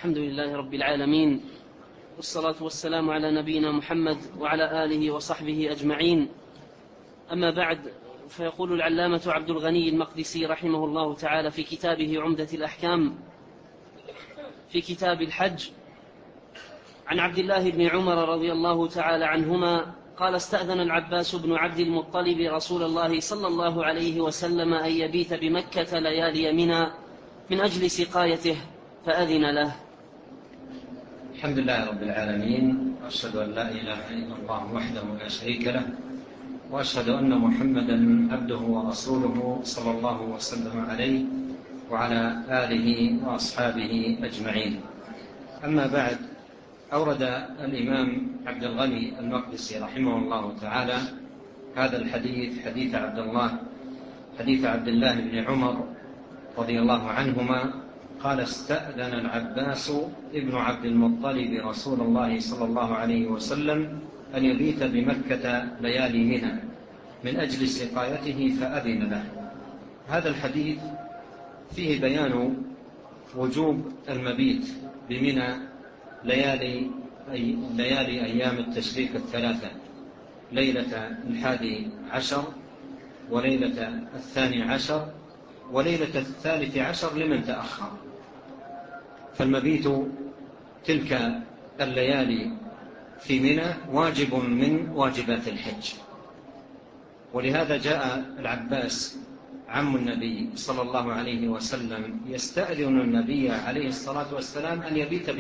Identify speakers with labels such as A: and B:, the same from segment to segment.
A: الحمد لله رب العالمين، والصلاة والسلام على نبينا محمد وعلى آله وصحبه أجمعين. أما بعد، فيقول العلامة عبد الغني المقدسي رحمه الله تعالى في كتابه عمدة الأحكام في كتاب الحج عن عبد الله بن عمر رضي الله تعالى عنهما قال: استأذن العباس بن عبد المطلب رسول الله صلى الله عليه وسلم أن يبيت بمكة ليالي منى من أجل سقايته فأذن له.
B: الحمد لله رب العالمين، وأشهد أن لا إله إلا الله وحده لا شريك له، وأشهد أن محمدا عبده ورسوله صلى الله وسلم عليه وعلى آله وأصحابه أجمعين. أما بعد، أورد الإمام عبد الغني المقدسي رحمه الله تعالى هذا الحديث، حديث عبد الله بن عمر رضي الله عنهما قال: استأذن العباس ابن عبد المطلب رسول الله صلى الله عليه وسلم أن يبيت بمكة ليالي منى من أجل سقايته فأذن له. هذا الحديث فيه بيان وجوب المبيت بمنى ليالي أيام التشريق الثلاثة، ليلة 11 وليلة 12 وليلة 13 لمن تأخر. فالمبيت تلك الليالي في منى واجب من واجبات الحج، ولهذا جاء العباس عم النبي صلى الله عليه وسلم يستأذن النبي عليه الصلاة والسلام أن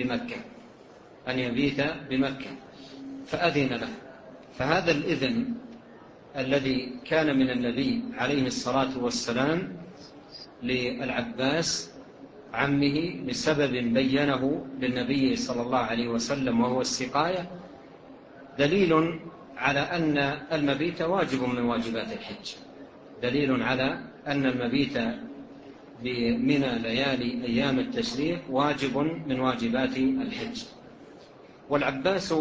B: يبيت بمكة فأذن له. فهذا الإذن الذي كان من النبي عليه الصلاة والسلام للعباس عمه لسبب بينه للنبي صلى الله عليه وسلم وهو السقاية، دليل على أن المبيت واجب من واجبات الحج، دليل على أن المبيت بمنى ليالي أيام التشريق واجب من واجبات الحج. والعباس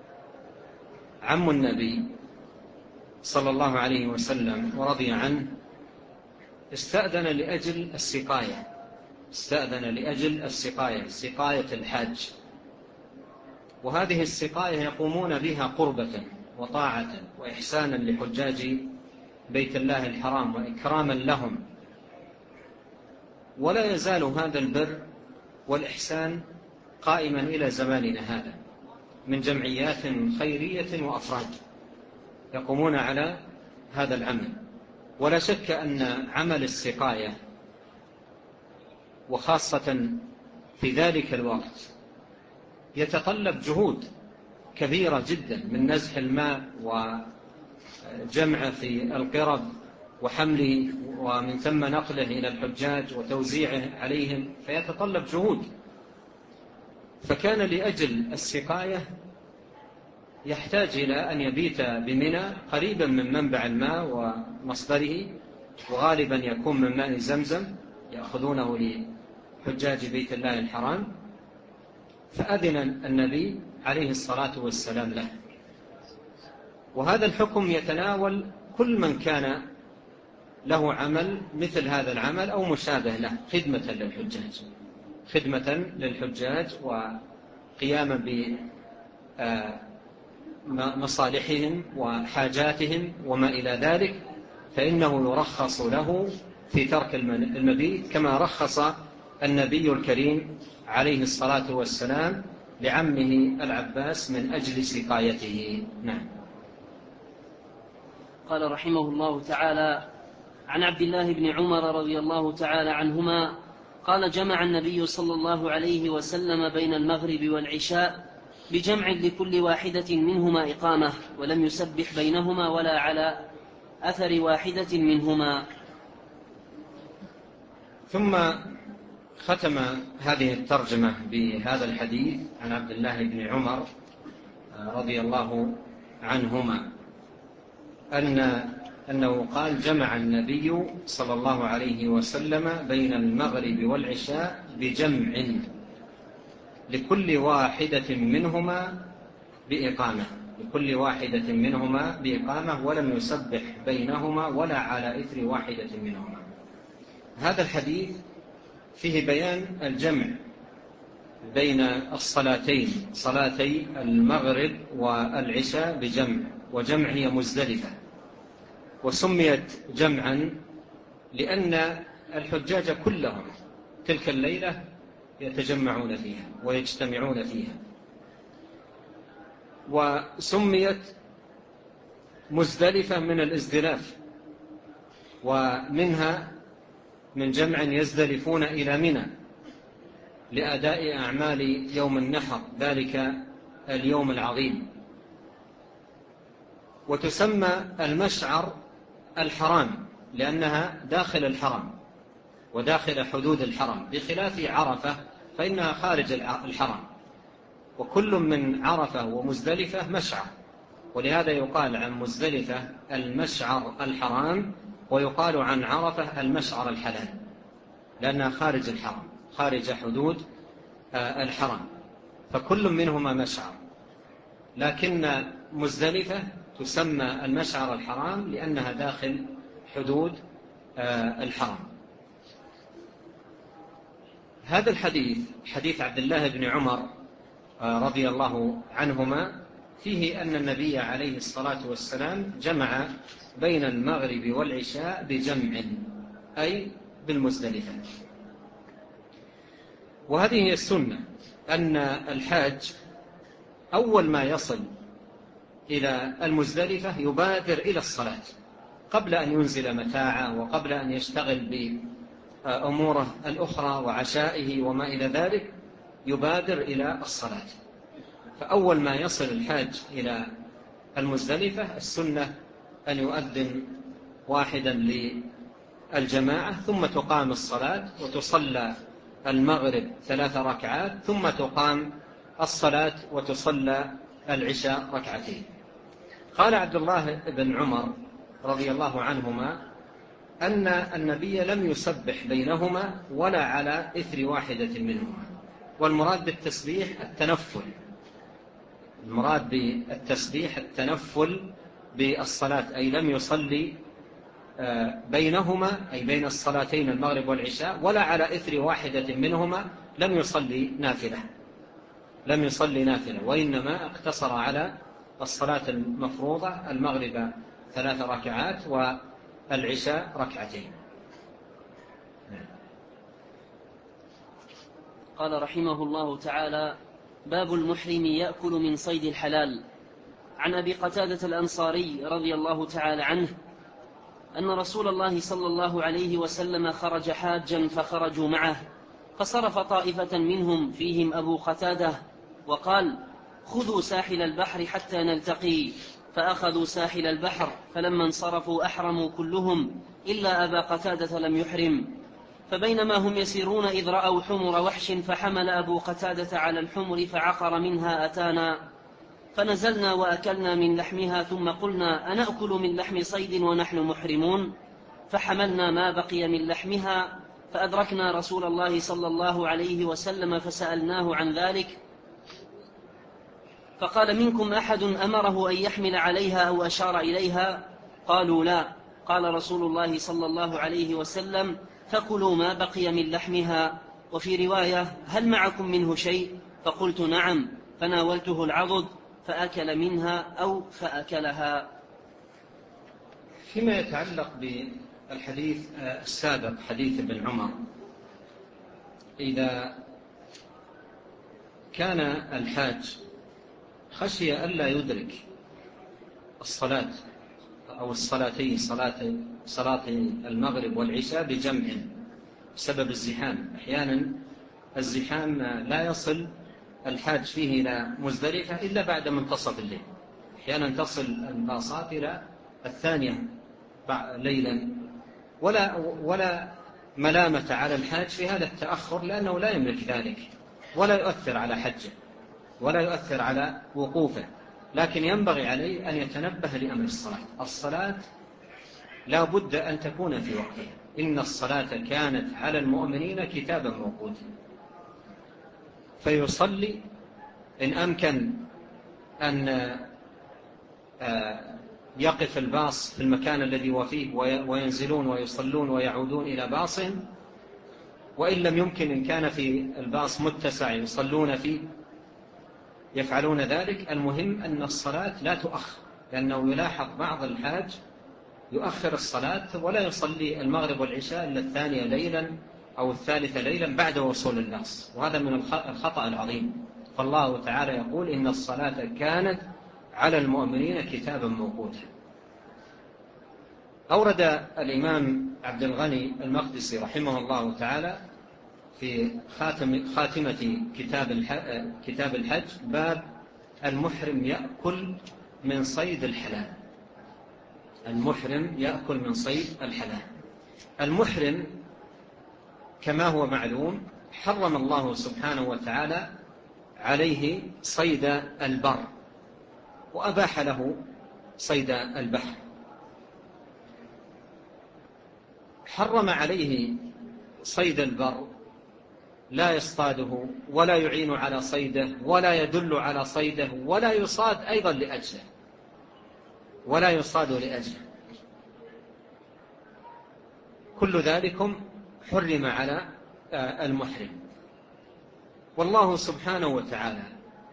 B: عم النبي صلى الله عليه وسلم ورضي عنه استأذن لأجل السقاية، سقاية الحاج. وهذه السقاية يقومون بها قربة وطاعة وإحسانا لحجاج بيت الله الحرام وإكراما لهم. ولا يزال هذا البر والإحسان قائما إلى زماننا هذا من جمعيات خيرية وأفراد يقومون على هذا العمل. ولا شك أن عمل السقاية وخاصة في ذلك الوقت يتطلب جهود كبيرة جدا من نزح الماء وجمعه في القرب وحمله ومن ثم نقله إلى الحجاج وتوزيعه عليهم، فيتطلب جهود. فكان لأجل السقاية يحتاج إلى أن يبيت بمنى قريبا من منبع الماء ومصدره، وغالبا يكون من ماء زمزم يأخذونه لحجاج بيت الله الحرام. فأذن النبي عليه الصلاة والسلام له. وهذا الحكم يتناول كل من كان له عمل مثل هذا العمل أو مشابه له خدمة للحجاج وقياما بمصالحهم وحاجاتهم وما إلى ذلك، فإنه يرخص له في ترك المبيت كما رخص النبي الكريم عليه الصلاة والسلام لعمه العباس من أجل سقايته. نعم.
A: قال رحمه الله تعالى: عن عبد الله بن عمر رضي الله تعالى عنهما قال: جمع النبي صلى الله عليه وسلم بين المغرب والعشاء بجمع لكل واحدة منهما إقامة، ولم يسبح بينهما ولا على أثر واحدة منهما.
B: ثم ختم هذه الترجمة بهذا الحديث عن عبد الله بن عمر رضي الله عنهما أنه قال: جمع النبي صلى الله عليه وسلم بين المغرب والعشاء بجمع لكل واحدة منهما بإقامة ولم يسبح بينهما ولا على إثر واحدة منهما. هذا الحديث فيه بيان الجمع بين الصلاتين صلاتي المغرب والعشاء بجمع، وجمع هي مزدلفة، وسميت جمعا لأن الحجاج كلهم تلك الليلة يتجمعون فيها ويجتمعون فيها. وسميت مزدلفة من الازدلاف، ومنها من جمع يزدلفون إلى منى لأداء أعمال يوم النحر، ذلك اليوم العظيم. وتسمى المشعر الحرام لأنها داخل الحرم وداخل حدود الحرم، بخلاف عرفة فإنها خارج الحرم، وكل من عرفة ومزدلفة مشعر، ولهذا يقال عن مزدلفة المشعر الحرام، ويقال عن عرفة المشعر الحلال، لأنها خارج الحرم خارج حدود الحرم، فكل منهما مشعر. لكن مزدلفة تسمى المشعر الحرام لأنها داخل حدود الحرم. هذا الحديث حديث عبد الله بن عمر رضي الله عنهما فيه أن النبي عليه الصلاة والسلام جمع بين المغرب والعشاء بجمع، أي بالمزدلفة. وهذه هي السنة، أن الحاج أول ما يصل إلى المزدلفة يبادر إلى الصلاة قبل أن ينزل متاعه وقبل أن يشتغل بأموره الأخرى وعشائه وما إلى ذلك، يبادر إلى الصلاة. فأول ما يصل الحاج إلى المزدلفة السنة أن يؤذن واحدا للجماعة، ثم تقام الصلاة وتصلى المغرب 3 ركعات، ثم تقام الصلاة وتصلى العشاء 2 ركعتين. قال عبد الله بن عمر رضي الله عنهما أن النبي لم يسبح بينهما ولا على إثر واحدة منهما. والمراد بالتسبيح التنفل، المراد بالتسبيح التنفل بالصلاة، أي لم يصلي بينهما أي بين الصلاتين المغرب والعشاء ولا على إثر واحدة منهما لم يصلي نافلة، وإنما اقتصر على الصلاة المفروضة المغرب 3 ركعات والعشاء 2 ركعتين.
A: قال رحمه الله تعالى: باب المحرم يأكل من صيد الحلال. عن أبي قتادة الأنصاري رضي الله تعالى عنه أن رسول الله صلى الله عليه وسلم خرج حاجا فخرجوا معه، فصرف طائفة منهم فيهم أبو قتادة وقال: خذوا ساحل البحر حتى نلتقي، فأخذوا ساحل البحر، فلما انصرفوا أحرموا كلهم إلا أبا قتادة لم يحرم. فبينما هم يسيرون إذ رأوا حمر وحش، فحمل أبو قتادة على الحمر فعقر منها أتانا، فنزلنا وأكلنا من لحمها، ثم قلنا: أنأكل من لحم صيد ونحن محرمون؟ فحملنا ما بقي من لحمها، فأدركنا رسول الله صلى الله عليه وسلم فسألناه عن ذلك، فقال: منكم أحد أمره أن يحمل عليها أو أشار إليها؟ قالوا: لا. قال رسول الله صلى الله عليه وسلم: فكلوا ما بقي من لحمها. وفي رواية: هل معكم منه شيء؟ فقلت: نعم. فناولته العضد فأكل منها أو فأكلها.
B: فيما يتعلق بالحديث السابق حديث ابن عمر، إذا كان الحاج خشي ألا يدرك الصلاة أو الصلاتين صلاة المغرب والعشاء بجمع بسبب الزحام، أحيانا الزحام لا يصل الحاج فيه إلى مزدلفة إلا بعد منتصف الليل، أحيانا تصل الباصات إلى 2 ليلا، ولا ملامة على الحاج في هذا التأخر، لأنه لا يملك ذلك ولا يؤثر على حجه ولا يؤثر على وقوفه، لكن ينبغي عليه أن يتنبه لأمر الصلاة لا بد أن تكون في وقتها، إن الصلاة كانت على المؤمنين كتابا موقوتا، فيصلي إن أمكن أن يقف الباص في المكان الذي هو فيه وينزلون ويصلون ويعودون إلى باصهم، وإن لم يمكن إن كان في الباص متسع يصلون فيه يفعلون ذلك. المهم أن الصلاة لا تؤخر، لأنه يلاحظ بعض الحاج يؤخر الصلاة ولا يصلي المغرب والعشاء إلا الثانية ليلا أو الثالثة ليلا بعد وصول الناس، وهذا من الخطأ العظيم. فالله تعالى يقول إن الصلاة كانت على المؤمنين كتابا موقوتا. أورد الإمام عبد الغني المقدسي رحمه الله تعالى في خاتمة كتاب الحج باب المحرم يأكل من صيد الحلال. المحرم يأكل من صيد الحلال. المحرم كما هو معلوم حرم الله سبحانه وتعالى عليه صيد البر وأباح له صيد البحر. حرم عليه صيد البر، لا يصطاده ولا يعين على صيده ولا يدل على صيده ولا يصاد أيضا لأجله، ولا يصاد لأجله. كل ذلكم حرم على المحرم. والله سبحانه وتعالى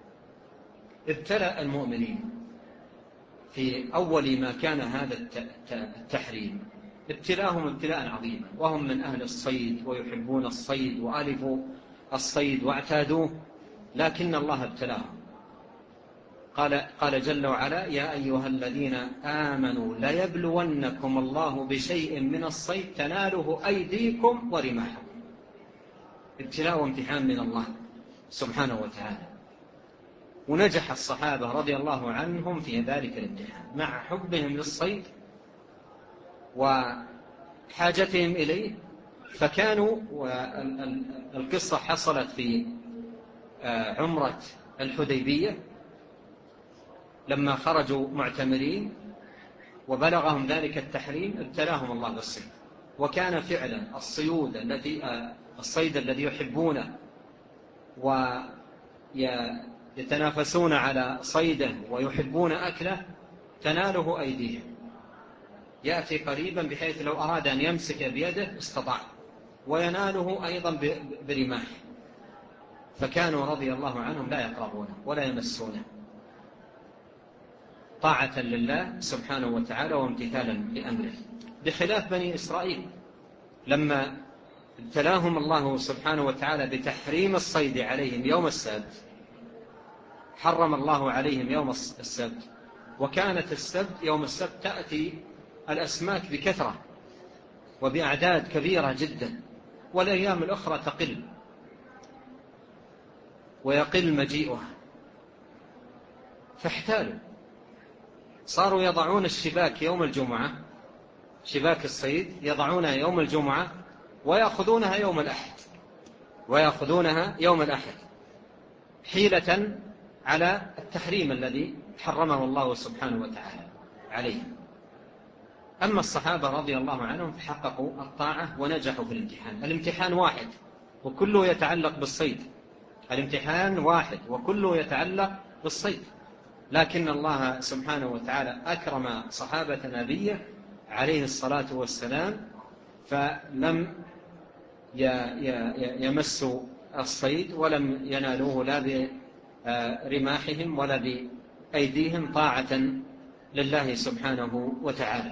B: ابتلى المؤمنين في أول ما كان هذا التحريم، ابتلاهم ابتلاء عظيما، وهم من أهل الصيد ويحبون الصيد وألفوا الصيد واعتادوه، لكن الله ابتلاهم. قال جل وعلا: يا أيها الذين آمنوا ليبلونكم الله بشيء من الصيد تناله أيديكم ورماحكم. ابتلاء وامتحان من الله سبحانه وتعالى. ونجح الصحابة رضي الله عنهم في ذلك الامتحان مع حبهم للصيد وحاجتهم إليه. فكانوا، القصة حصلت في عمرة الحديبية لما خرجوا معتمرين وبلغهم ذلك التحريم ابتلاهم الله بالصيد. وكان فعلا الصيد الذي يحبونه ويتنافسون على صيده ويحبون أكله تناله أيديهم، يأتي قريبا بحيث لو أراد أن يمسك بيده استطاع، ويناله أيضا برماح. فكانوا رضي الله عنهم لا يقربونه ولا يمسونه، طاعة لله سبحانه وتعالى وامتثالا لأمره، بخلاف بني إسرائيل لما ابتلاهم الله سبحانه وتعالى بتحريم الصيد عليهم يوم السبت. حرم الله عليهم يوم السبت، وكانت يوم السبت تأتي الأسماك بكثرة وبأعداد كبيرة جدا، والأيام الأخرى تقل ويقل مجيئها. فاحتالوا، صاروا يضعون الشباك يوم الجمعة، شباك الصيد يضعونها يوم الجمعة ويأخذونها يوم الأحد حيلة على التحريم الذي حرمه الله سبحانه وتعالى عليهم. أما الصحابة رضي الله عنهم فحققوا الطاعة ونجحوا في الامتحان. الامتحان واحد وكله يتعلق بالصيد، الامتحان واحد وكله يتعلق بالصيد، لكن الله سبحانه وتعالى أكرم صحابة نبيه عليه الصلاة والسلام، فلم يمسوا الصيد ولم ينالوه لا برماحهم ولا بأيديهم، طاعة لله سبحانه وتعالى.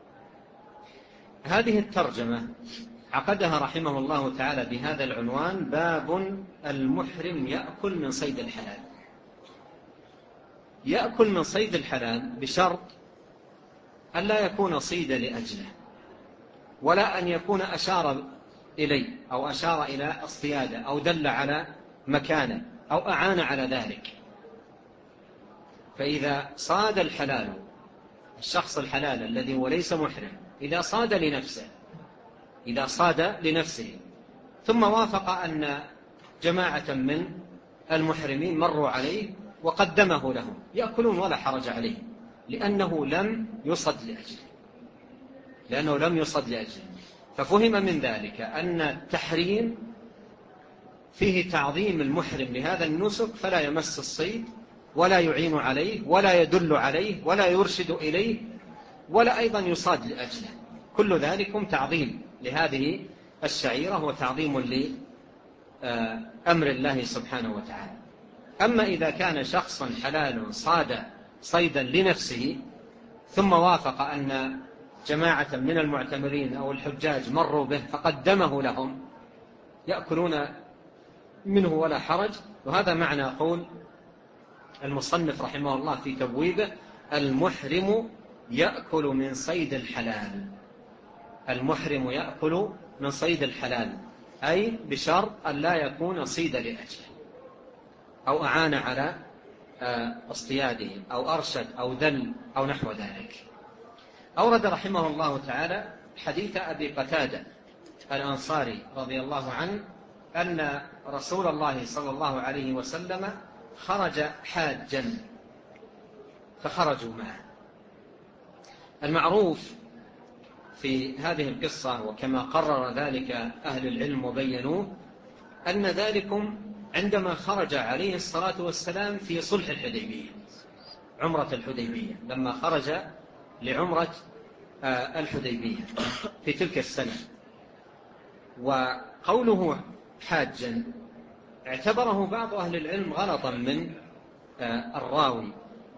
B: هذه الترجمة عقدها رحمه الله تعالى بهذا العنوان: باب المحرم يأكل من صيد الحلال. يأكل من صيد الحلال بشرط أن لا يكون صيد لأجله، ولا أن يكون أشار إليه أو أشار إلى الصيادة أو دل على مكانه أو أعان على ذلك. فإذا صاد الحلال، الشخص الحلال الذي هو ليس محرم، إذا صاد لنفسه ثم وافق أن جماعة من المحرمين مروا عليه وقدمه لهم، يأكلون ولا حرج عليه، لأنه لم يصد لأجله. ففهم من ذلك أن التحريم فيه تعظيم المحرم لهذا النسك، فلا يمس الصيد ولا يعين عليه ولا يدل عليه ولا يرشد إليه ولا أيضا يصاد لأجله. كل ذلكم تعظيم لهذه الشعيرة وتعظيم لأمر الله سبحانه وتعالى. أما إذا كان شخص حلال صاد صيدا لنفسه ثم وافق أن جماعة من المعتمرين أو الحجاج مروا به فقدمه لهم يأكلون منه ولا حرج، وهذا معنى قول المصنف رحمه الله في تبويبه: المحرم يأكل من صيد الحلال. المحرم يأكل من صيد الحلال، أي بشرط أن لا يكون صيد لأجله أو أعان على اصطياده أو أرشد أو ذل أو نحو ذلك. أورد رحمه الله تعالى حديث أبي قتادة الأنصاري رضي الله عنه أن رسول الله صلى الله عليه وسلم خرج حاجا فخرجوا معه. المعروف في هذه القصة وكما قرر ذلك أهل العلم وبينوه أن ذلكم عندما خرج عليه الصلاة والسلام في صلح الحديبية، عمرة الحديبية، لما خرج لعمرة الحديبية في تلك السنة. وقوله حاجا اعتبره بعض أهل العلم غلطا من الراوي،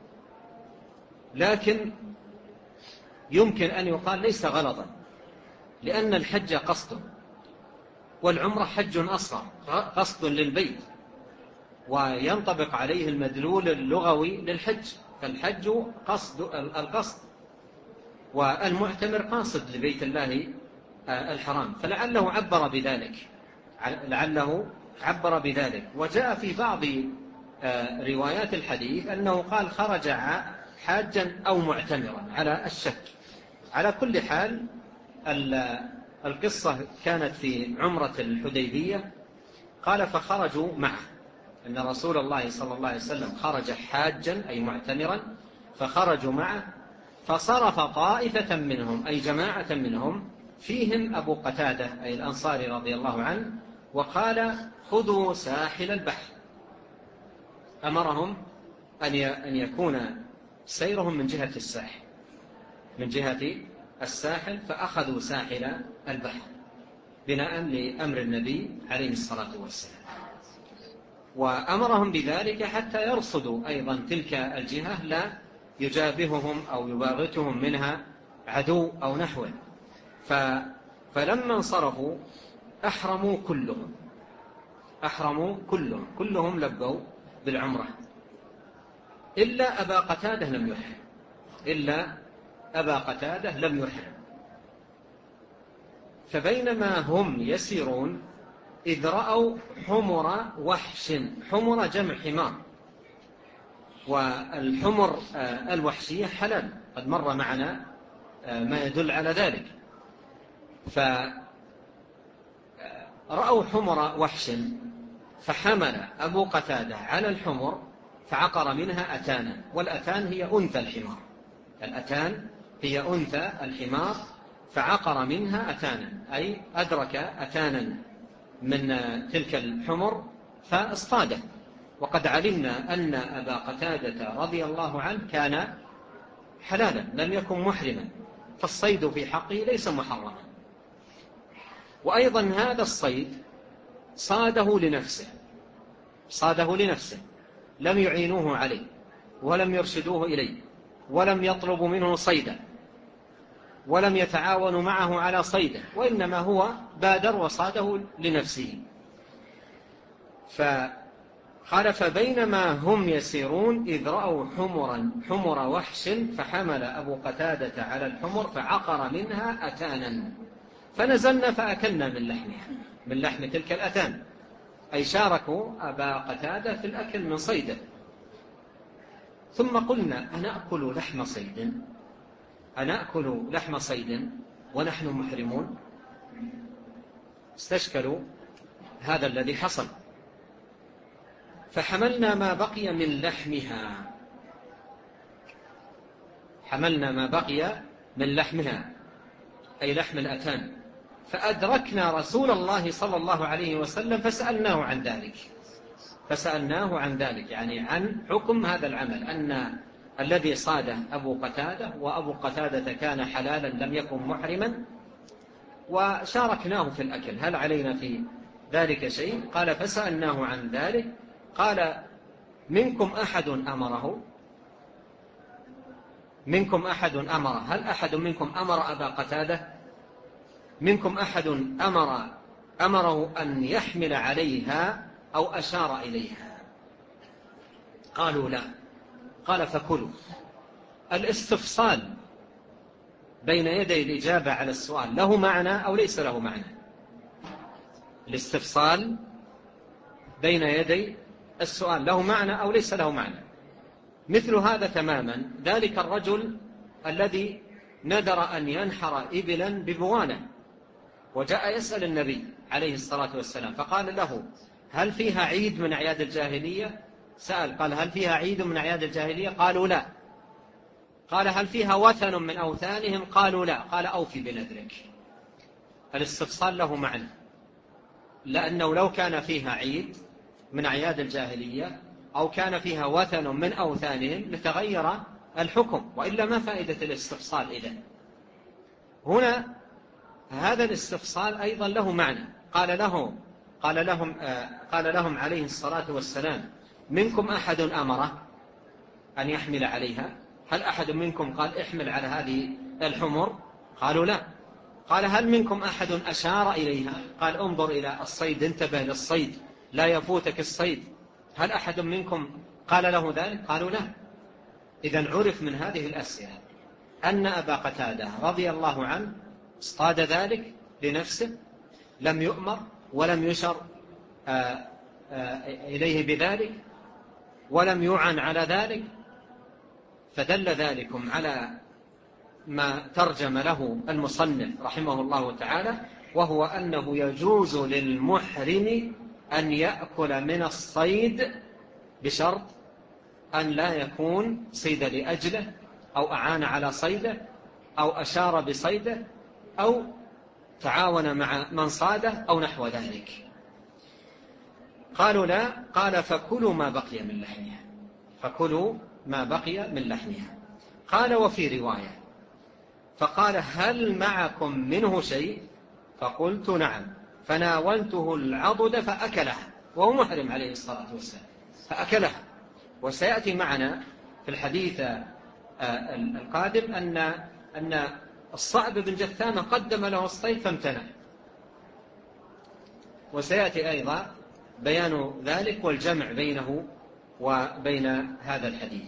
B: لكن يمكن أن يقال ليس غلطا، لأن الحج قصد والعمرة حج أصغر، قصد للبيت، وينطبق عليه المدلول اللغوي للحج، فالحج القصد، والمعتمر قاصد لبيت الله الحرام، فلعله عبر بذلك. وجاء في بعض روايات الحديث أنه قال خرج حاجا أو معتمرا على الشك. على كل حال القصة كانت في عمرة الحديبية. قال فخرجوا معه، أن رسول الله صلى الله عليه وسلم خرج حاجا أي معتمرا فخرجوا معه، فصرف طائفة منهم أي جماعة منهم فيهم أبو قتادة أي الأنصاري رضي الله عنه، وقال خذوا ساحل البحر. أمرهم أن يكون سيرهم من جهة الساحل، من جهة الساحل، فأخذوا ساحل البحر بناء لأمر النبي عليه الصلاة والسلام، وأمرهم بذلك حتى يرصدوا أيضا تلك الجهة لا يجابههم أو يباغتهم منها عدو أو نحوه. فلما انصرفوا أحرموا كلهم لبوا بالعمرة إلا أبا قتادة لم يحرم. فبينما هم يسيرون إذ رأوا حمر وحش، حمر جمع حمار، والحمر الوحشية حلال، قد مر معنا ما يدل على ذلك. فرأوا حمر وحش فحمل أبو قتادة على الحمر فعقر منها أتانا، والأتان هي أنثى الحمار، الأتان هي أنثى الحمار، فعقر منها أتانا أي أدرك أتانا من تلك الحمر فاصطاده. وقد علمنا أن أبا قتادة رضي الله عنه كان حلالا لم يكن محرما، فالصيد في حقه ليس محرما. وأيضا هذا الصيد صاده لنفسه، لم يعينوه عليه ولم يرشدوه إليه ولم يطلبوا منه صيدا ولم يتعاونوا معه على صيده، وإنما هو بادر وصاده لنفسه. فقال فبينما هم يسيرون إذ رأوا حمر وحش فحمل أبو قتادة على الحمر فعقر منها أتانا، فنزلنا فأكلنا من لحم تلك الأتان، أي شاركوا أبا قتادة في الأكل من صيده. ثم قلنا أنأكل لحم صيد ونحن محرمون؟ استشكلوا هذا الذي حصل، فحملنا ما بقي من لحمها أي لحم الأتان، فأدركنا رسول الله صلى الله عليه وسلم فسألناه عن ذلك، يعني عن حكم هذا العمل، أن الذي صاده أبو قتادة، وأبو قتادة كان حلالا لم يكن محرما، وشاركناه في الأكل، هل علينا في ذلك شيء؟ قال فسألناه عن ذلك قال منكم أحد أمره؟ منكم أحد أمره؟ هل أحد منكم أمر أبا قتادة؟ منكم أحد أمره أن يحمل عليها أو أشار إليها؟ قالوا لا. قال فكلوا. الاستفصال بين يدي الإجابة على السؤال له معنى أو ليس له معنى؟ الاستفصال بين يدي السؤال له معنى أو ليس له معنى؟ مثل هذا تماما ذلك الرجل الذي نذر أن ينحر إبلا ببوانة وجاء يسأل النبي عليه الصلاة والسلام فقال له هل فيها عيد من أعياد الجاهلية؟ سأل قال هل فيها عيد من أعياد الجاهلية؟ قالوا لا. قال هل فيها وثن من أوثانهم؟ قالوا لا. قال أوفي بنذرك. الاستفصال له معنى، لأنه لو كان فيها عيد من أعياد الجاهلية أو كان فيها وثن من أوثانهم لتغير الحكم، وإلا ما فائدة الاستفصال إذن؟ هنا هذا الاستفصال أيضا له معنى. قال لهم عليه الصلاة والسلام منكم أحد أمره أن يحمل عليها؟ هل أحد منكم قال احمل على هذه الحمر؟ قالوا لا. قال هل منكم أحد أشار إليها؟ قال انظر إلى الصيد، انتبه للصيد لا يفوتك الصيد. هل أحد منكم قال له ذلك؟ قالوا لا. إذن عرف من هذه الأسئلة أن أبا قتادة رضي الله عنه اصطاد ذلك لنفسه، لم يؤمر ولم يشر إليه بذلك ولم يعن على ذلك، فدل ذلكم على ما ترجم له المصنف رحمه الله تعالى، وهو أنه يجوز للمحرم أن يأكل من الصيد بشرط أن لا يكون صيد لأجله أو أعان على صيده أو أشار بصيده أو تعاون مع من صاده أو نحو ذلك. قالوا لا. قال فكلوا ما بقي من لحمها. فكلوا ما بقي من لحمها. قال وفي رواية فقال هل معكم منه شيء؟ فقلت نعم. فناولته العضد فأكلها وهو محرم عليه الصلاة والسلام، فأكلها. وسيأتي معنا في الحديث القادم أن الصعب بن جثامة قدم له الصيد فامتنع، وسيأتي أيضا بيان ذلك والجمع بينه وبين هذا الحديث.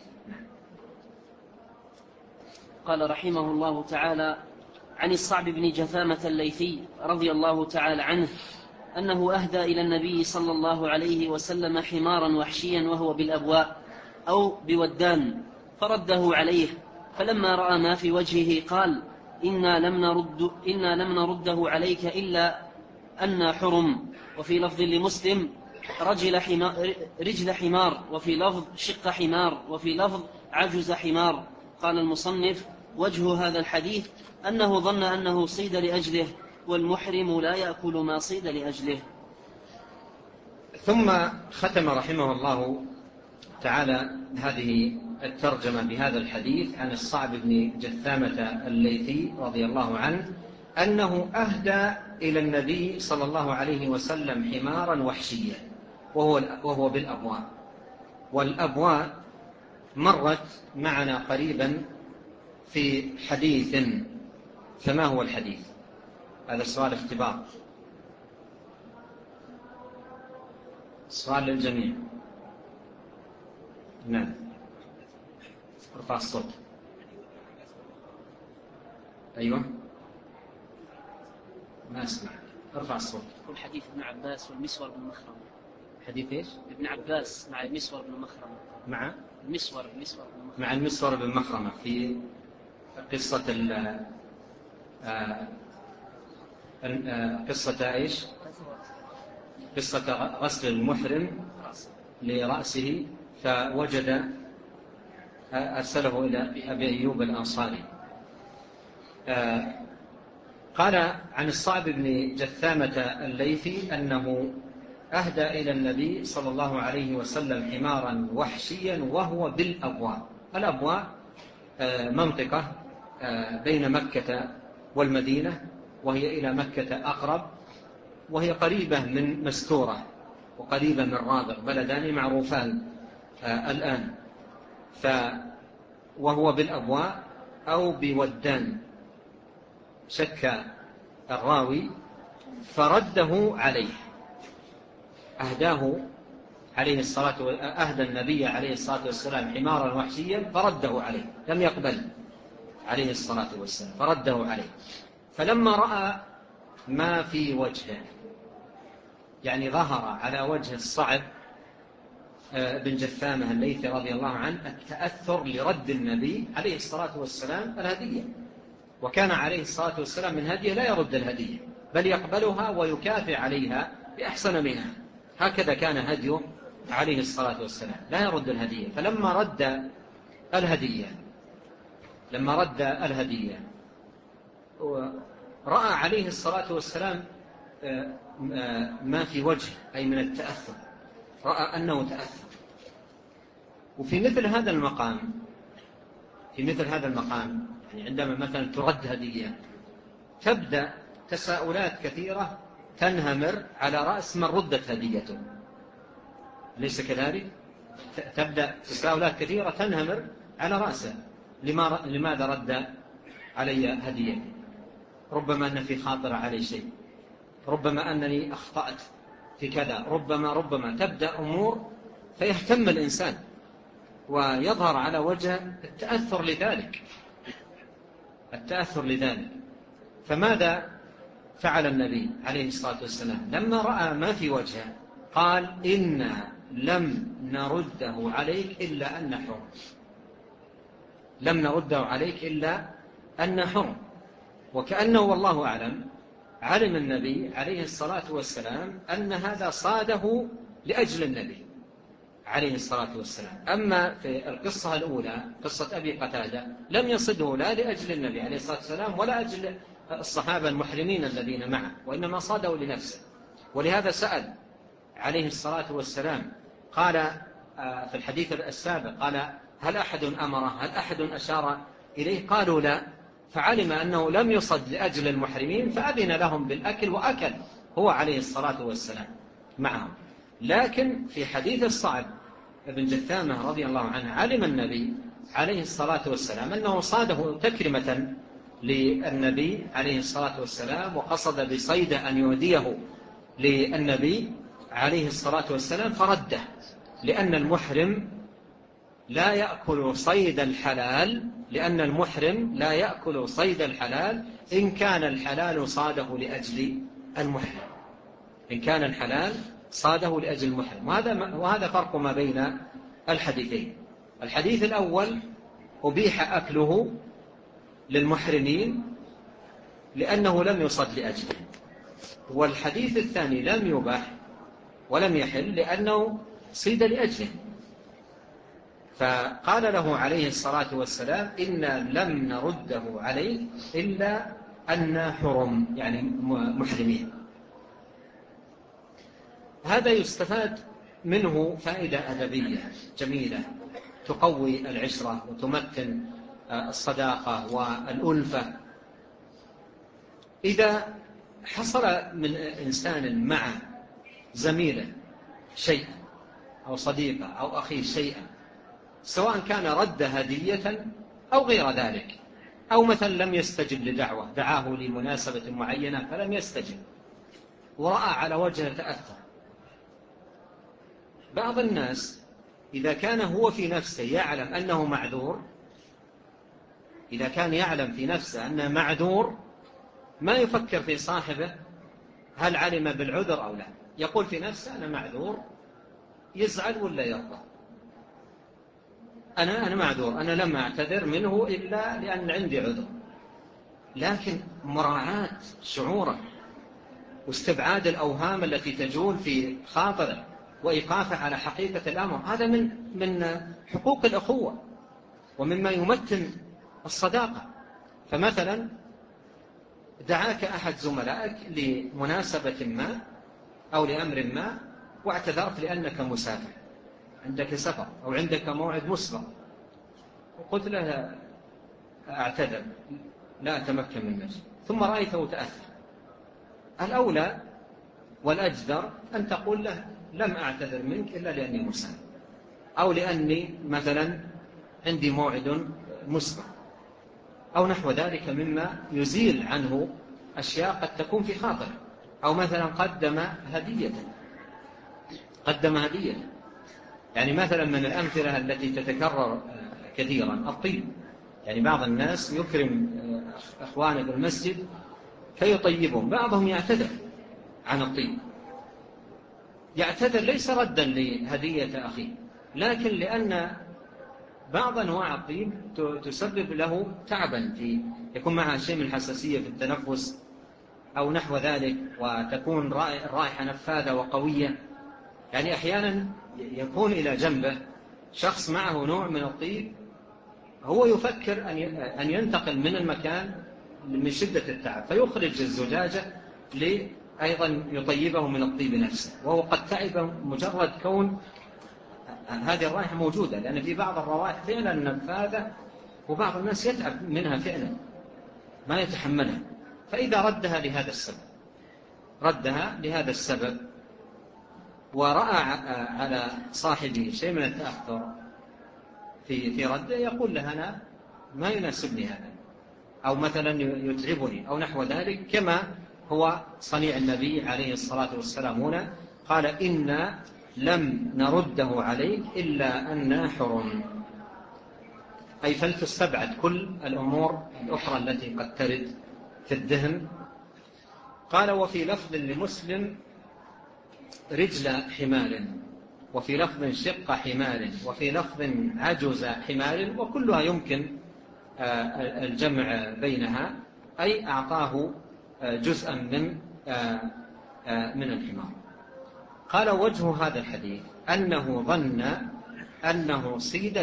A: قال رحمه الله تعالى عن الصعب بن جثامة الليثي رضي الله تعالى عنه أنه أهدى إلى النبي صلى الله عليه وسلم حمارا وحشيا وهو بالأبواء أو بودان فرده عليه، فلما رأى ما في وجهه قال إنا لم نرده عليك إلا أن حرم. وفي لفظ لمسلم رجل حمار، وفي لفظ شق حمار، وفي لفظ عجز حمار. قال المصنف وجه هذا الحديث أنه ظن أنه صيد لأجله، والمحرم لا يأكل ما صيد لأجله.
B: ثم ختم رحمه الله تعالى هذه الترجمة بهذا الحديث عن الصعب بن جثامة الليثي رضي الله عنه أنه أهدى إلى النبي صلى الله عليه وسلم حمارا وحشيا وهو بالأبواء. والأبواء مرت معنا قريبا في حديث، فما هو الحديث؟ هذا السؤال اختبار، سؤال للجميع. نعم ارفع الصوت. أيوة ما أسمع، ارفع الصوت.
A: كل حديث ابن عباس والمسور بن مخرمة.
B: حديث إيش؟
A: ابن عباس مع المسور بن مخرمة.
B: مع
A: المسور بن مخرمة.
B: مع المسور بن مخرمة في قصة قصة إيش؟ قصة غسل المحرم لرأسه فوجد أرسله إلى أبي أيوب الأنصاري. قال عن الصعب بن جثامة الليثي أنه أهدى إلى النبي صلى الله عليه وسلم حمارا وحشيا وهو بالأبواء. الأبواء منطقة بين مكة والمدينة وهي إلى مكة أقرب، وهي قريبة من مستورة وقريبة من رابغ، بلدان معروفان الآن. وهو بالأبواء أو بودان، شك الراوي، فرده عليه، أهدى النبي عليه الصلاة والسلام حمارا وحشيا فرده عليه، لم يقبل عليه الصلاة والسلام، فرده عليه. فلما رأى ما في وجهه، يعني ظهر على وجه الصعب بن جثامة الليثي رضي الله عنه التأثر لرد النبي عليه الصلاة والسلام الهدية، وكان عليه الصلاة والسلام من هديه لا يرد الهدية، بل يقبلها ويكافئ عليها بأحسن منها. هكذا كان هديه عليه الصلاة والسلام، لا يرد الهدية. فلما رد الهدية رأى عليه الصلاة والسلام ما في وجه، أي من التأثر، رأى أنه تأثر. وفي مثل هذا المقام يعني عندما مثلا ترد هدية تبدأ تساؤلات كثيرة تنهمر على رأس من ردت هديته، ليس كذلك؟ تبدأ تساؤلات كثيرة تنهمر على رأسه، لماذا رد علي هديتي؟ ربما أن في خاطر علي شيء، ربما أنني أخطأت في كذا، ربما تبدأ أمور فيهتم الإنسان ويظهر على وجه التأثر لذلك. فماذا فعل النبي عليه الصلاة والسلام لما رأى ما في وجهه؟ قال: إنا لم نرده عليك إلا أن حرم. لم نرده عليك إلا أن حرم. وكأنه والله أعلم علم النبي عليه الصلاة والسلام أن هذا صاده لأجل النبي عليه الصلاة والسلام. أما في القصة الأولى قصة أبي قتادة لم يصده لا لأجل النبي عليه الصلاة والسلام ولا أجل الصحابة المحرمين الذين معه، وإنما صاده لنفسه. ولهذا سأل عليه الصلاة والسلام، قال في الحديث السابق، قال: هل أحد أمره؟ هل أحد أشار إليه؟ قالوا لا. فعلم أنه لم يصد لأجل المحرمين فأذن لهم بالأكل، وأكل هو عليه الصلاة والسلام معهم. لكن في حديث الصعب بن جثامة رضي الله عنه علم النبي عليه الصلاة والسلام أنه صاده تكرمة للنبي عليه الصلاة والسلام، وقصد بصيد أن يهديه للنبي عليه الصلاة والسلام، فرده، لأن المحرم لا يأكل صيد الحلال، إن كان الحلال صاده لأجل المحرم، وهذا فرق ما بين الحديثين. الحديث الأول أبيح أكله للمحرمين لأنه لم يصد لأجله، والحديث الثاني لم يباح ولم يحل لأنه صيد لأجله. فقال له عليه الصلاة والسلام: إنا لم نرده عليه إلا أن حرم، يعني محرمين. هذا يستفاد منه فائدة أدبية جميلة تقوي العشرة وتمتن الصداقة والألفة. إذا حصل من إنسان مع زميله شيئا أو صديقه أو أخيه شيئا، سواء كان رد هدية أو غير ذلك، أو مثلا لم يستجب لدعوة، دعاه لمناسبة معينة فلم يستجب ورأى على وجهه تأثر. بعض الناس إذا كان هو في نفسه يعلم أنه معذور، إذا كان يعلم في نفسه أنه معذور، ما يفكر في صاحبه هل علم بالعذر أو لا، يقول في نفسه أنا معذور، يزعل ولا يرضى، أنا معذور، أنا لم أعتذر منه إلا لأن عندي عذر. لكن مراعاة شعوره واستبعاد الأوهام التي تجول في خاطره وإيقافه على حقيقة الأمر، هذا من حقوق الأخوة ومما يمتن الصداقة. فمثلا دعاك أحد زملائك لمناسبة ما أو لأمر ما واعتذرت لأنك مسافر، عندك سفر أو عندك موعد مسبق، وقلت له أعتذر لا أتمكن من نفسي، ثم رأيته تأثر الأولى والأجدر أن تقول له لم أعتذر منك إلا لأني مسافر، أو لأني مثلا عندي موعد مسبق، أو نحو ذلك مما يزيل عنه أشياء قد تكون في خاطر، أو مثلا قدم هدية. يعني مثلا من الأمثلة التي تتكرر كثيرا الطيب. يعني بعض الناس يكرم أخوانه في المسجد فيطيبهم، بعضهم يعتذر عن الطيب، يعتذر ليس ردا لهدية أخيه، لكن لأن بعض أنواع الطيب تسبب له تعبا، يكون معها شيء من الحساسية في التنفس أو نحو ذلك، وتكون رائحة نفاذة وقوية. يعني أحيانا يكون إلى جنبه شخص معه نوع من الطيب، هو يفكر أن ينتقل من المكان من شدة التعب، فيخرج الزجاجة أيضا يطيبه من الطيب نفسه، وهو قد تعب مجرد كون هذه الرائحة موجودة، لأن في بعض الروائح فعلا نفاذة، وبعض الناس يتعب منها فعلا ما يتحملها. فإذا ردها لهذا السبب ورأى على صاحبه شيء من التأثر في رده، يقول له أنا ما يناسبني هذا، أو مثلا يتعبني أو نحو ذلك، كما هو صنيع النبي عليه الصلاة والسلام هنا. قال إنا لم نرده عليك إلا أننا حرم، أي فلتستبعد كل الأمور الأخرى التي قد ترد في الذهن. قال وفي لفظ لمسلم رجل حمار، وفي لفظ شق حمار، وفي لفظ عجز حمار، وكلها يمكن الجمع بينها، أي أعطاه جزءا من الحمار. قال وجه هذا الحديث أنه ظن أنه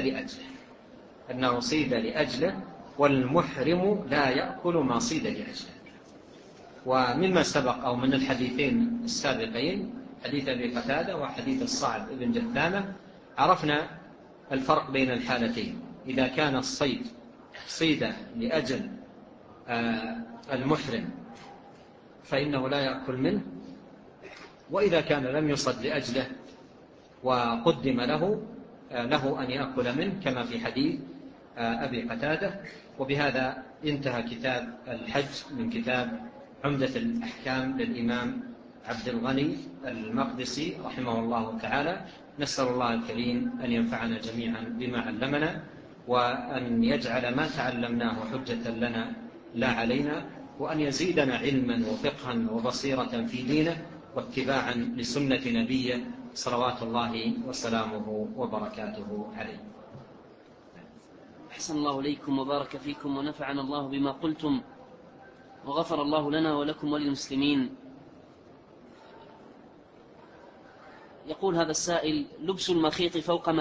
B: صيد لأجله، والمحرم لا يأكل ما صيد لأجله. ومما سبق أو من الحديثين السابقين، حديث أبي قتادة وحديث الصعب بن جثامة، عرفنا الفرق بين الحالتين. إذا كان الصيد صيد لأجل المحرم فإنه لا يأكل منه، وإذا كان لم يصد لأجله وقدم له أن يأكل منه، كما في حديث أبي قتادة. وبهذا انتهى كتاب الحج من كتاب عمدة الأحكام للإمام عبد الغني المقدسي رحمه الله تعالى. نسأل الله الكريم أن ينفعنا جميعا بما علمنا، وأن يجعل ما تعلمناه حجة لنا لا علينا، وأن يزيدنا علما وفقها وبصيرة في دينه واتباعا لسنة نبيه صلوات الله وسلامه وبركاته عليه.
A: أحسن الله إليكم وبارك فيكم ونفعنا الله بما قلتم، وغفر الله لنا ولكم وللمسلمين. يقول هذا السائل: لبس المخيط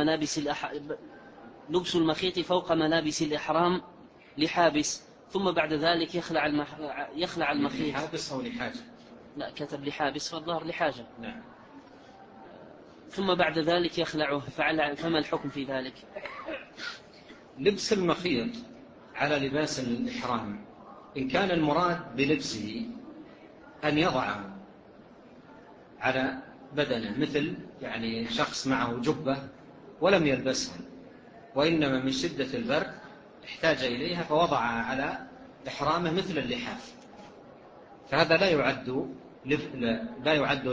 A: فوق ملابس الإحرام لحابس، ثم بعد ذلك يخلع المخيط.
B: لحابس أو لحاجة؟
A: لا، كتب لحابس، فالظاهر لحاجة.
B: نعم.
A: ثم بعد ذلك يخلعه، فما الحكم في ذلك؟
B: لبس المخيط على لباس الإحرام، إن كان المراد بلبسه أن يضعه على بدنه، مثل يعني شخص معه جبة ولم يلبسها، وإنما من شدة البرد احتاج إليها فوضعها على إحرامه مثل اللحاف، فهذا لا يعد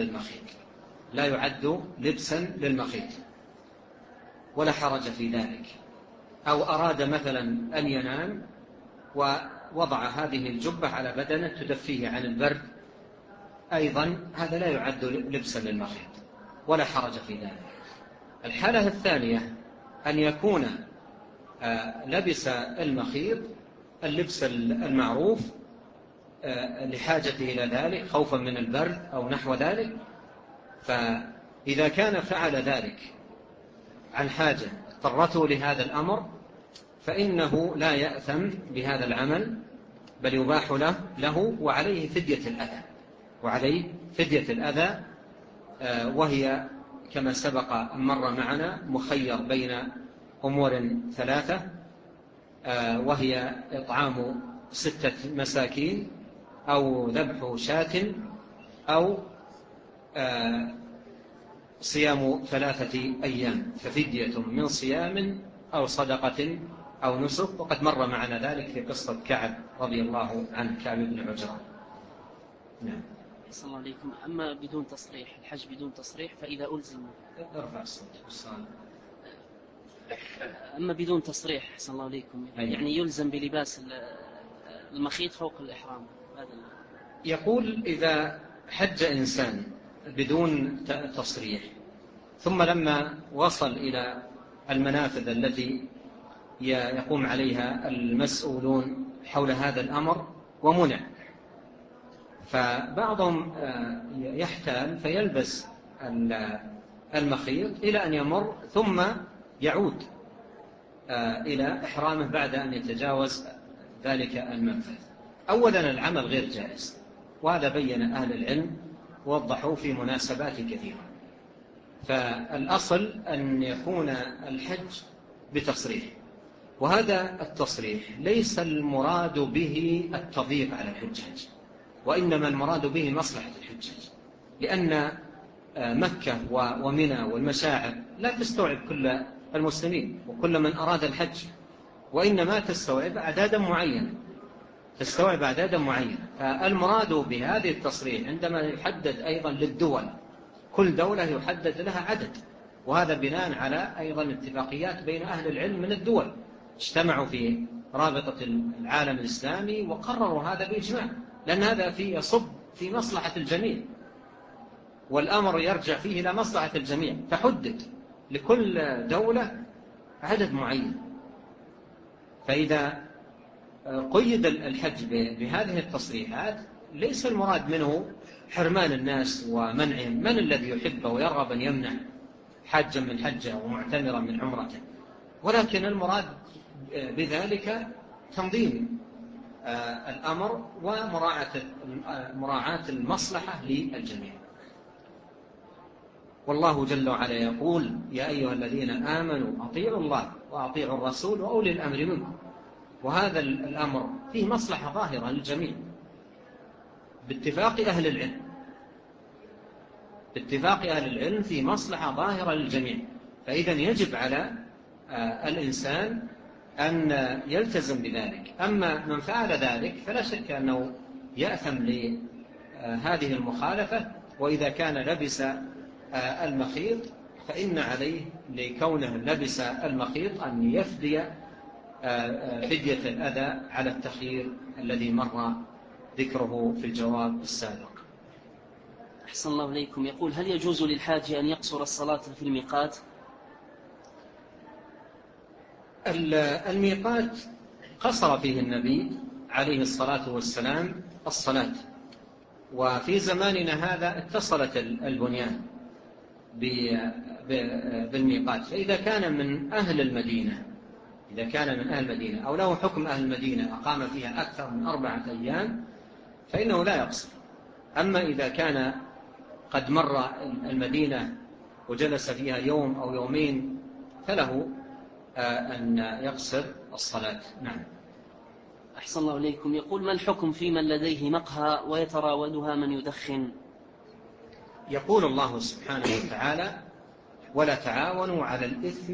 B: لبسا للمخيط، ولا حرج في ذلك. أو أراد مثلا أن ينام ووضع هذه الجبة على بدنه تدفيه عن البرد، أيضا هذا لا يعد لبسا للمخيط ولا حرج في ذلك. الحالة الثانية أن يكون لبس المخيط اللبس المعروف لحاجته إلى ذلك، خوفا من البرد أو نحو ذلك، فإذا كان فعل ذلك عن حاجة اضطرته لهذا الأمر فإنه لا يأثم بهذا العمل، بل يباح له وعليه فدية الأذى، وهي كما سبق مر معنا مخير بين أمور ثلاثة، وهي إطعام 6 مساكين، أو ذبح شاة أو صيام 3 أيام، ففدية من صيام أو صدقة أو نسك. وقد مر معنا ذلك في قصة كعب رضي الله عنه، كعب بن عجرة.
A: نعم. صلى الله عليكم. أما بدون تصريح، الحج بدون تصريح، فإذا ألزم
B: ارفع الصوت.
A: أما بدون تصريح صلى الله عليكم، يعني يلزم بلباس المخيط فوق الإحرام. هذا
B: يقول إذا حج إنسان بدون تصريح ثم لما وصل إلى المنافذ التي يقوم عليها المسؤولون حول هذا الأمر ومنع، فبعضهم يحتال فيلبس المخيط إلى أن يمر ثم يعود إلى إحرامه بعد أن يتجاوز ذلك المنفذ. أولا العمل غير جائز، وهذا بين أهل العلم ووضحوا في مناسبات كثيرة. فالأصل أن يكون الحج بتصريح، وهذا التصريح ليس المراد به التضييق على الحجاج، وإنما المراد به مصلحة الحجاج، لأن مكة ومنى والمشاعر لا تستوعب كل المسلمين وكل من أراد الحج، وإنما تستوعب أعدادا معينة. فالمراد بهذه التصريح عندما يحدد أيضا للدول، كل دولة يحدد لها عدد، وهذا بناء على أيضا اتفاقيات بين أهل العلم من الدول، اجتمعوا في رابطة العالم الإسلامي وقرروا هذا بإجماع، لأن هذا يصب في مصلحة الجميع، والأمر يرجع فيه إلى مصلحة الجميع، فحدد لكل دولة عدد معين. فإذا قيد الحج بهذه التصريحات ليس المراد منه حرمان الناس ومنعهم. من الذي يحب ويرغب أن يمنع حاجا من حجه ومعتمرا من عمرته؟ ولكن المراد بذلك تنظيم الأمر ومراعاة المصلحة للجميع. والله جل وعلا يقول: يا أيها الذين آمنوا أطيعوا الله وأطيعوا الرسول وأولي الأمر منكم. وهذا الأمر فيه مصلحة ظاهرة للجميع باتفاق أهل العلم فيه مصلحة ظاهرة للجميع. فإذا يجب على الإنسان أن يلتزم بذلك. أما من فعل ذلك فلا شك أنه يأثم لهذه المخالفة. وإذا كان لبس المخيط فإن عليه لكونه لبس المخيط أن يفدي فدية الأذى على التخيير الذي مر ذكره في الجواب السابق.
A: أحسن الله إليكم. يقول: هل يجوز للحاج أن يقصر الصلاة في الميقات؟
B: الميقات قصر فيه النبي عليه الصلاة والسلام الصلاة، وفي زماننا هذا اتصلت البنيان بالميقات. فإذا كان من أهل المدينة أو له حكم أهل المدينة أقام فيها أكثر من 4 أيام فإنه لا يقصر. أما إذا كان قد مر المدينة وجلس فيها يوم أو يومين فله أن يقصر الصلاة. نعم.
A: أحسن الله إليكم. يقول: ما الحكم في من لديه مقهى ويتراودها من يدخن؟
B: يقول الله سبحانه وتعالى: ولا تعاونوا على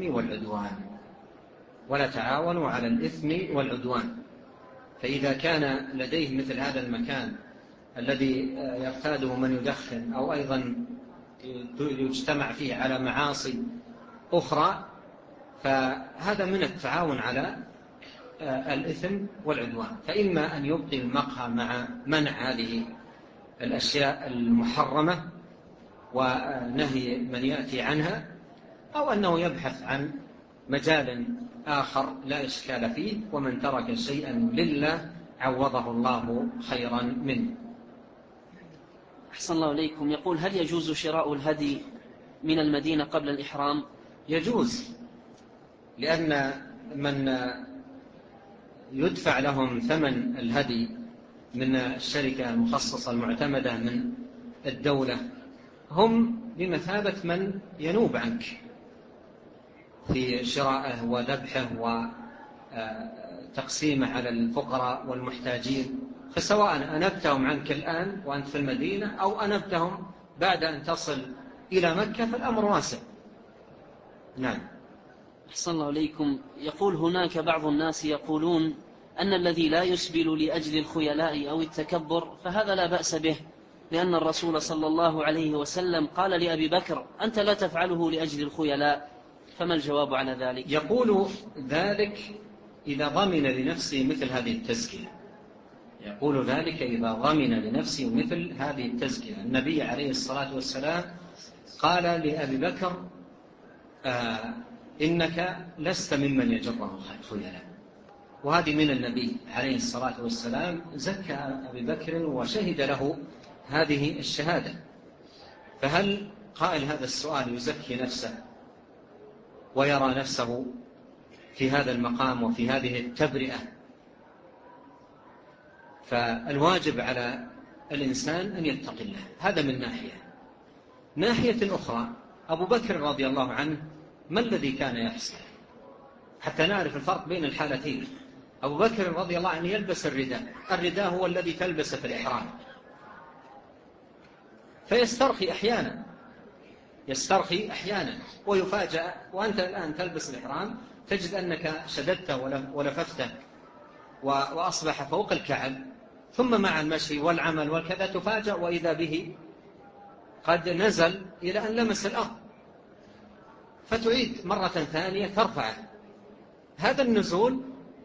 B: الإثم والعدوان. فإذا كان لديه مثل هذا المكان الذي يقتاده من يدخن أو أيضا يجتمع فيه على معاصي أخرى، فهذا من التعاون على الإثم والعدوان. فإما أن يبقي المقهى مع منع هذه الأشياء المحرمة ونهي من يأتي عنها، أو أنه يبحث عن مجال آخر لا إشكال فيه. ومن ترك شيئا لله عوضه الله خيرا منه.
A: أحسن الله إليكم. يقول: هل يجوز شراء الهدي من المدينة قبل الإحرام؟
B: يجوز، لأن من يدفع لهم ثمن الهدي من الشركة المخصصة المعتمدة من الدولة هم بمثابة من ينوب عنك في شرائه وذبحه وتقسيمه على الفقراء والمحتاجين. فسواء أنبتهم عنك الآن وأنت في المدينة أو أنبتهم بعد أن تصل إلى مكة، فالأمر واسع. نعم.
A: أحسن الله إليكم. يقول هناك بعض الناس يقولون أن الذي لا يسبل لأجل الخيلاء أو التكبر فهذا لا بأس به، لأن الرسول صلى الله عليه وسلم قال لأبي بكر: أنت لا تفعله لأجل الخيلاء. فما الجواب على ذلك؟
B: يقول ذلك إذا ضمن لنفسه مثل هذه التزكية. يقول ذلك إذا ضمن لنفسه مثل هذه التزكية. النبي عليه الصلاة والسلام قال لأبي بكر: إنك لست ممن يجره الخيلاء. وهذه من النبي عليه الصلاة والسلام، زكى أبي بكر وشهد له هذه الشهادة. فهل قائل هذا السؤال يزكي نفسه ويرى نفسه في هذا المقام وفي هذه التبرئة؟ فالواجب على الإنسان أن يتقي الله. هذا من ناحية أخرى، أبو بكر رضي الله عنه ما الذي كان يحصل حتى نعرف الفرق بين الحالتين؟ أبو بكر رضي الله عنه يلبس الرداء هو الذي تلبسه في الإحرام، فيسترخي أحيانا ويفاجأ، وأنت الآن تلبس الإحرام تجد أنك شددته ولففته وأصبح فوق الكعب، ثم مع المشي والعمل والكذا تفاجأ وإذا به قد نزل إلى أن لمس الأرض، فتعيد مرة ثانية ترفعه. هذا النزول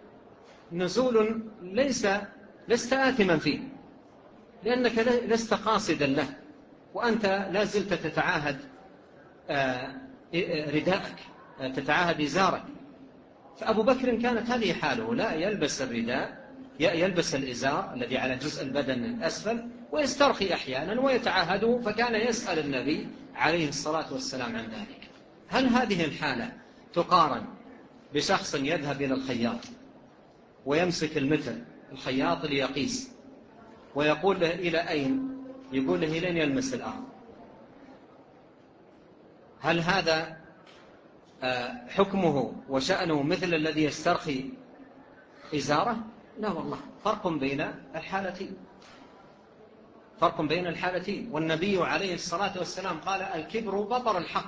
B: لست آثما فيه، لأنك لست قاصدا له، وأنت لا زلت تتعاهد رداءك، تتعاهد إزارك. فأبو بكر كانت هذه حاله، لا يلبس الرداء، يلبس الإزار الذي على جزء البدن الأسفل ويسترخي أحيانا ويتعاهده، فكان يسأل النبي عليه الصلاة والسلام عن ذلك. هل هذه الحالة تقارن بشخص يذهب إلى الخياط ويمسك المتر الخياط ليقيس ويقول له إلى أين؟ يقول له لن يلمس الأرض. هل هذا حكمه وشأنه مثل الذي يسترخي إزاره؟ لا والله، فرق بين الحالتين. والنبي عليه الصلاة والسلام قال: الكبر بطر الحق.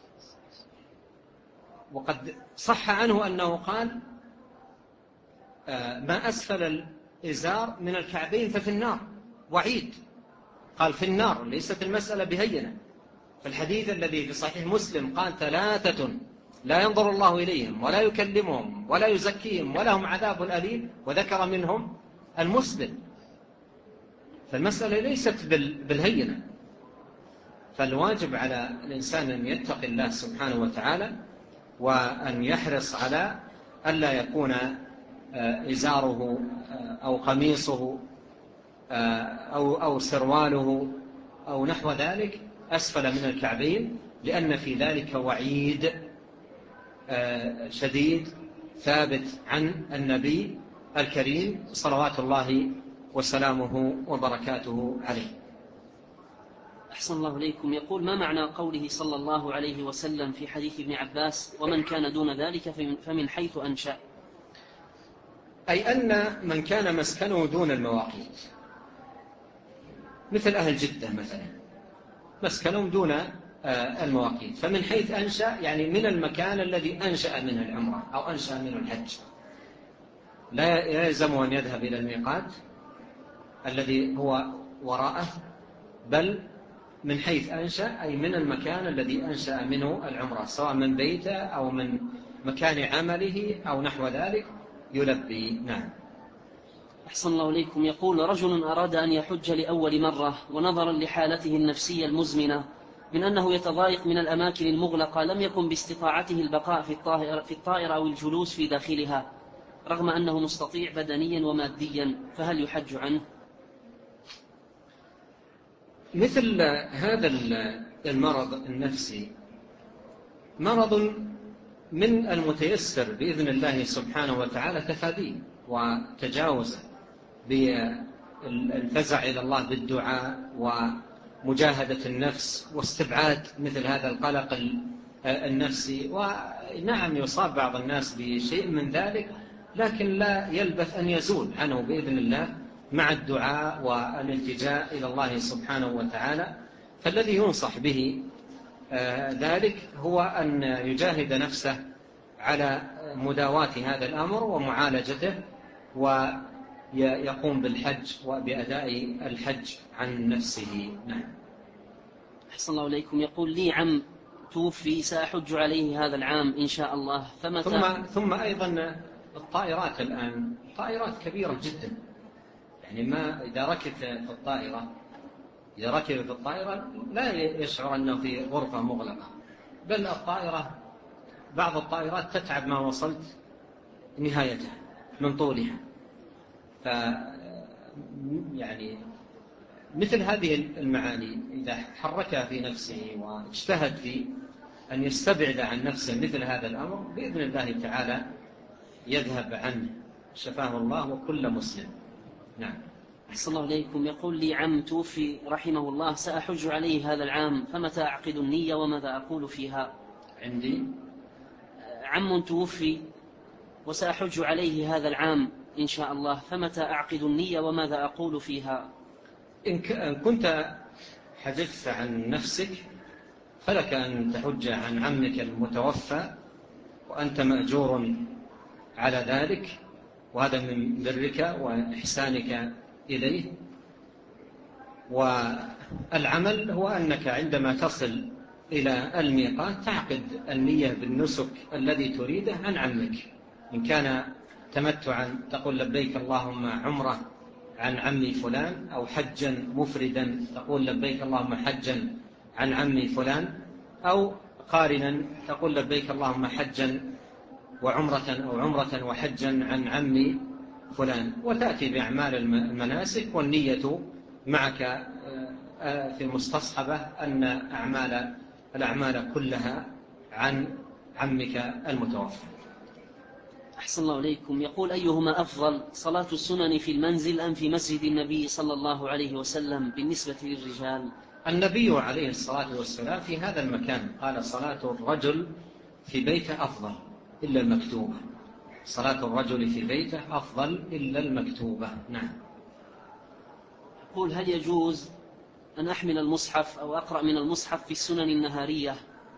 B: وقد صح عنه أنه قال: ما أسفل الإزار من الكعبين ففي النار. وعيد، قال في النار، ليست المسألة بهينة. فالحديث الذي في صحيح مسلم قال: 3 لا ينظر الله إليهم ولا يكلمهم ولا يزكيهم ولهم عذاب أليم، وذكر منهم المسبل. فالمسألة ليست بالهينة. فالواجب على الإنسان أن يتقي الله سبحانه وتعالى، وأن يحرص على ألا يكون إزاره أو قميصه أو سرواله أو نحو ذلك أسفل من الكعبين، لأن في ذلك وعيد شديد ثابت عن النبي الكريم صلوات الله وسلامه وبركاته عليه.
A: أحسن الله إليكم. يقول: ما معنى قوله صلى الله عليه وسلم في حديث ابن عباس: ومن كان دون ذلك فمن حيث أنشأ؟
B: أي أن من كان مسكنه دون المواقيت، مثل أهل جدة مثلا، مسكنهم دون المواقيت، فمن حيث أنشأ يعني من المكان الذي أنشأ منه العمرة أو أنشأ منه الحج. لا يلزم أن يذهب إلى الميقات الذي هو وراءه، بل من حيث أنشأ أي من المكان الذي أنشأ منه العمرة، سواء من بيته أو من مكان عمله أو نحو ذلك يلبي. نعم.
A: أحسن الله إليكم. يقول: رجل أراد أن يحج لأول مرة، ونظرا لحالته النفسية المزمنة من أنه يتضايق من الأماكن المغلقة لم يكن باستطاعته البقاء في الطائرة أو الجلوس في داخلها، رغم أنه مستطيع بدنيا وماديا، فهل يحج عنه؟
B: مثل هذا المرض النفسي مرض من المتيسر بإذن الله سبحانه وتعالى تفاديه وتجاوزه بالفزع إلى الله بالدعاء ومجاهدة النفس واستبعاد مثل هذا القلق النفسي. ونعم يصاب بعض الناس بشيء من ذلك، لكن لا يلبث أن يزول عنه بإذن الله مع الدعاء والالتجاء إلى الله سبحانه وتعالى. فالذي ينصح به ذلك هو أن يجاهد نفسه على مداواة هذا الأمر ومعالجته، ويقوم بالحج وبأداء الحج عن نفسه. نعم.
A: أحسن الله إليكم. يقول لي عم توفي سأحج عليه هذا العام إن شاء الله،
B: ثم أيضا الطائرات الآن طائرات كبيرة جدا، يعني ما إذا ركب في الطائرة لا يشعر أنه في غرفة مغلقة، بل بعض الطائرات تتعب ما وصلت نهايتها من طولها. يعني مثل هذه المعاني إذا حركها في نفسه واجتهد في أن يستبعد عن نفسه مثل هذا الأمر، بإذن الله تعالى يذهب عنه، شفاه الله وكل مسلم. نعم.
A: أحسن الله إليكم. يقول لي عم توفي رحمه الله سأحج عليه هذا العام، فمتى أعقد النية وماذا أقول فيها؟
B: عندي
A: عم توفي وسأحج عليه هذا العام إن شاء الله، فمتى أعقد النية وماذا أقول فيها؟
B: إن كنت حججت عن نفسك فلك أن تحج عن عمك المتوفى، وأنت مأجور على ذلك، وهذا من برك وإحسانك إليه. والعمل هو أنك عندما تصل إلى الميقات تعقد النية بالنسك الذي تريده عن عمك. إن كان تمتعا تقول لبيك اللهم عمرة عن عمي فلان، أو حجا مفردا تقول لبيك اللهم حجا عن عمي فلان، أو قارنا تقول لبيك اللهم حجا وعمرة أو عمرة وحجا عن عمي فلان، وتأتي بأعمال المناسك والنية معك في المستصحبة أن الأعمال كلها عن عمك المتوفى.
A: أحسن الله إليكم. يقول أيهما أفضل، صلاة السنن في المنزل أم في مسجد النبي صلى الله عليه وسلم بالنسبة للرجال؟
B: النبي عليه الصلاة والسلام في هذا المكان قال صلاة الرجل في بيته أفضل إلا المكتوبة. صلاة الرجل في بيته أفضل إلا المكتوبة. نعم.
A: يقول هل يجوز أن أحمل المصحف أو أقرأ من المصحف في السنن النهارية؟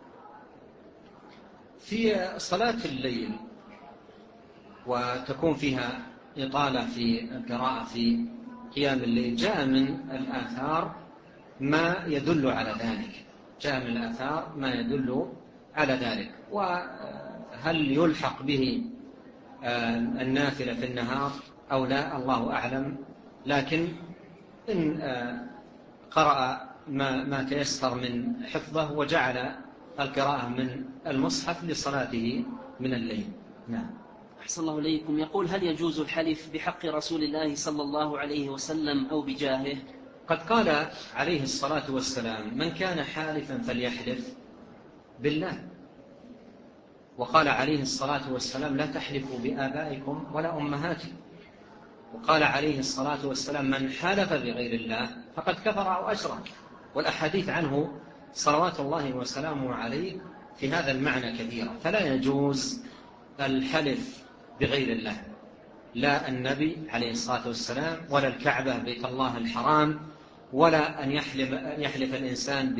B: في صلاة الليل وتكون فيها إطالة في القراءة في قيام الليل جاء من الآثار ما يدل على ذلك وهل يلحق به النافلة في النهار أو لا الله أعلم، لكن إن قرأ ما تيسر من حفظه وجعل القراءة من المصحف لصلاته من الليل. نعم.
A: أحسن الله إليكم. يقول هل يجوز الحلف بحق رسول الله صلى الله عليه وسلم أو بجاهه؟
B: قد قال عليه الصلاة والسلام من كان حالفا فليحلف بالله، وقال عليه الصلاة والسلام لا تحلفوا بآبائكم ولا أمهاتكم، وقال عليه الصلاة والسلام من حلف بغير الله فقد كفر أو أشرك. والأحاديث عنه صلوات الله وسلامه عليه في هذا المعنى كثيرة. فلا يجوز الحلف بغير الله، لا النبي عليه الصلاة والسلام ولا الكعبة بيت الله الحرام، ولا أن يحلف الإنسان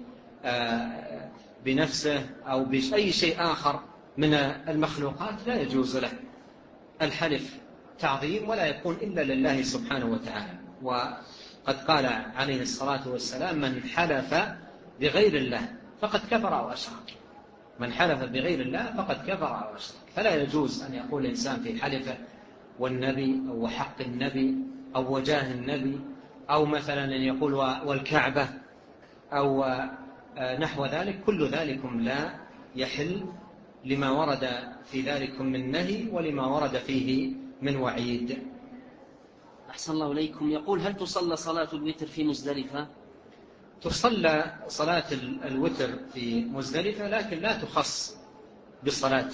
B: بنفسه أو بأي شيء آخر من المخلوقات. لا يجوز له الحلف تعظيم ولا يكون إلا لله سبحانه وتعالى. وقد قال عليه الصلاة والسلام من حلف بغير الله فقد كفر أو أشرك. من حلف بغير الله فقد كفر أو أشرك. فلا يجوز أن يقول الإنسان في حلفه والنبي أو حق النبي أو وجاه النبي، أو مثلا أن يقول والكعبة أو نحو ذلك. كل ذلكم لا يحل لما ورد في ذلكم من نهي ولما ورد فيه من وعيد.
A: أحسن الله إليكم. يقول هل تصلى صلاة الوتر في مزدلفة؟
B: تصلى صلاة الوتر في مزدلفة، لكن لا تخص بالصلاة،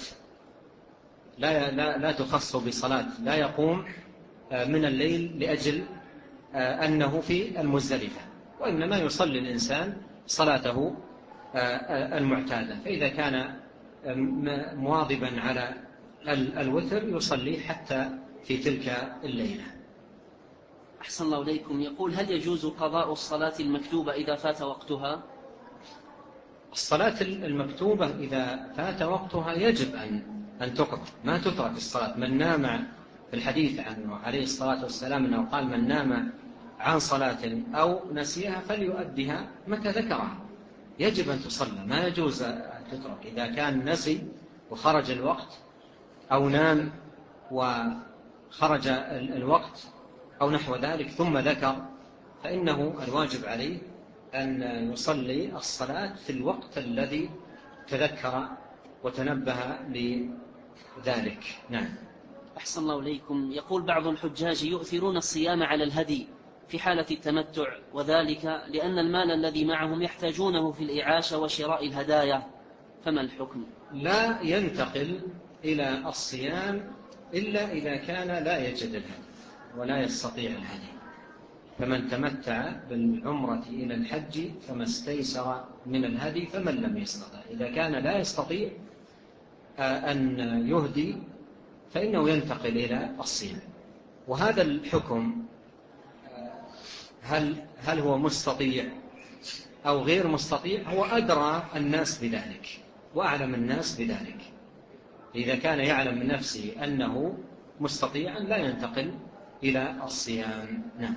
B: لا تخص بصلاة، لا يقوم من الليل لأجل أنه في المزدلفة، وإنما يصلي الإنسان صلاته المعتادة. فإذا كان مواظبا على الوتر يصلي حتى في تلك الليلة.
A: أحسن الله إليكم. يقول هل يجوز قضاء الصلاة المكتوبة إذا فات وقتها؟
B: الصلاة المكتوبة إذا فات وقتها يجب أن تقضى، ما تترك الصلاة. من نام، في الحديث عنه عليه الصلاة والسلام أنه قال: من نام عن صلاة أو نسيها فليؤدها متى ذكرها. يجب أن تصلى، ما يجوز أن تترك. إذا كان نسي وخرج الوقت، أو نام وخرج الوقت أو نحو ذلك ثم ذكر، فإنه الواجب عليه أن يصلي الصلاة في الوقت الذي تذكر وتنبه لذلك. نعم.
A: أحسن الله إليكم. يقول بعض الحجاج يؤثرون الصيام على الهدي في حالة التمتع، وذلك لأن المال الذي معهم يحتاجونه في الإعاشة وشراء الهدايا، فما الحكم؟
B: لا ينتقل إلى الصيام إلا إذا كان لا يجد الهدي ولا يستطيع الهدي. فمن تمتع بالعمرة إلى الحج فما استيسر من الهدي فمن لم يستطع. إذا كان لا يستطيع أن يهدي فإنه ينتقل إلى الصيام. وهذا الحكم هل هو مستطيع أو غير مستطيع، هو أدرى الناس بذلك وأعلم الناس بذلك. إذا كان يعلم من نفسه أنه مستطيعا لا ينتقل إلى الصيام. نعم.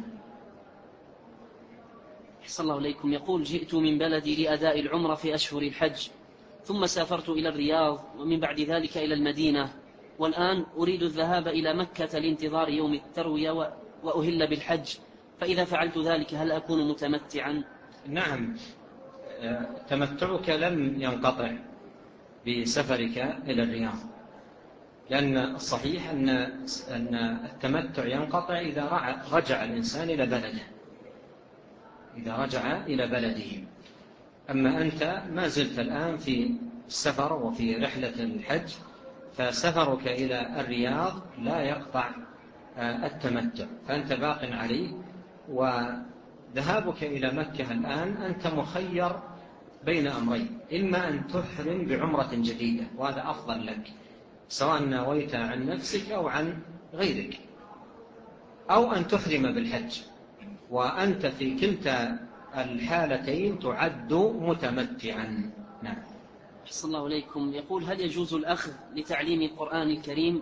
A: أحسن الله إليكم. يقول جئت من بلدي لأداء العمرة في أشهر الحج، ثم سافرت إلى الرياض، ومن بعد ذلك إلى المدينة، والآن أريد الذهاب إلى مكة لانتظار يوم التروية وأهل بالحج، فإذا فعلت ذلك هل أكون متمتعا؟
B: نعم، تمتعك لم ينقطع بسفرك إلى الرياض، لأن الصحيح أن التمتع ينقطع إذا رجع الإنسان إلى بلده، إذا رجع إلى بلده. أما أنت ما زلت الآن في السفر وفي رحلة الحج، فسفرك إلى الرياض لا يقطع التمتع، فأنت باق عليه. وذهابك إلى مكة الآن أنت مخير بين أمرين: إما أن تحرم بعمرة جديدة وهذا أفضل لك سواء نويت عن نفسك أو عن غيرك، أو أن تحرم بالحج، وأنت في كلتا الحالتين تعد متمتعا. نعم.
A: أحسن الله إليكم. يقول هل يجوز الأخذ لتعليم القرآن الكريم؟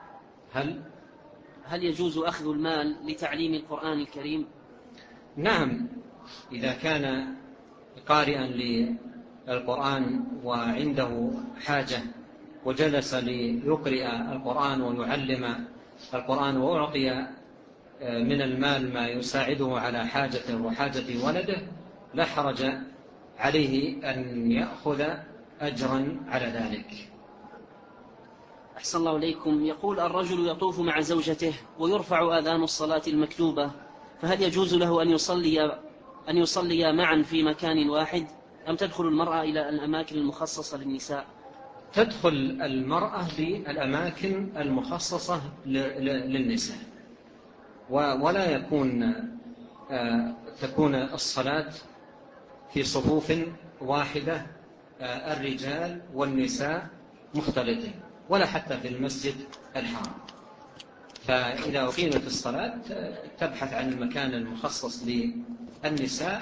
A: هل يجوز أخذ المال لتعليم القرآن الكريم؟
B: نعم، إذا كان قارئا للقرآن وعنده حاجة وجلس ليقرئ القرآن ويعلم القرآن وأعطي من المال ما يساعده على حاجته وحاجة ولده، لا حرج عليه أن يأخذ أجرا على ذلك.
A: أحسن الله إليكم. يقول الرجل يطوف مع زوجته ويرفع آذان الصلاة المكتوبة، فهل يجوز له أن يصلي معا في مكان واحد، أم تدخل المرأة إلى الأماكن المخصصة للنساء؟
B: تدخل المرأة للأماكن المخصصة للنساء، ولا تكون الصلاة في صفوف واحدة الرجال والنساء مختلطين، ولا حتى في المسجد الحرام. فإذا أقيمت الصلاة تبحث عن المكان المخصص للنساء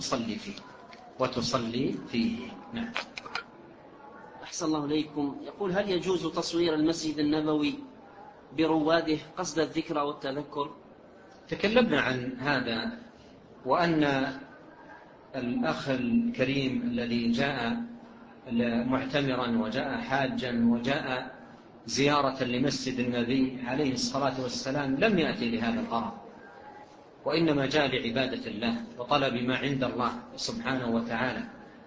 B: وتصلي فيه. نعم.
A: أحسن الله إليكم. يقول هل يجوز تصوير المسجد النبوي برواده قصد الذكر والتذكر؟
B: تكلمنا عن هذا، وأن الأخ الكريم الذي جاء معتمرا وجاء حاجا وجاء زيارة لمسجد النبي عليه الصلاة والسلام لم يأتي لهذا الغرض، وإنما جاء لعبادة الله وطلب ما عند الله سبحانه وتعالى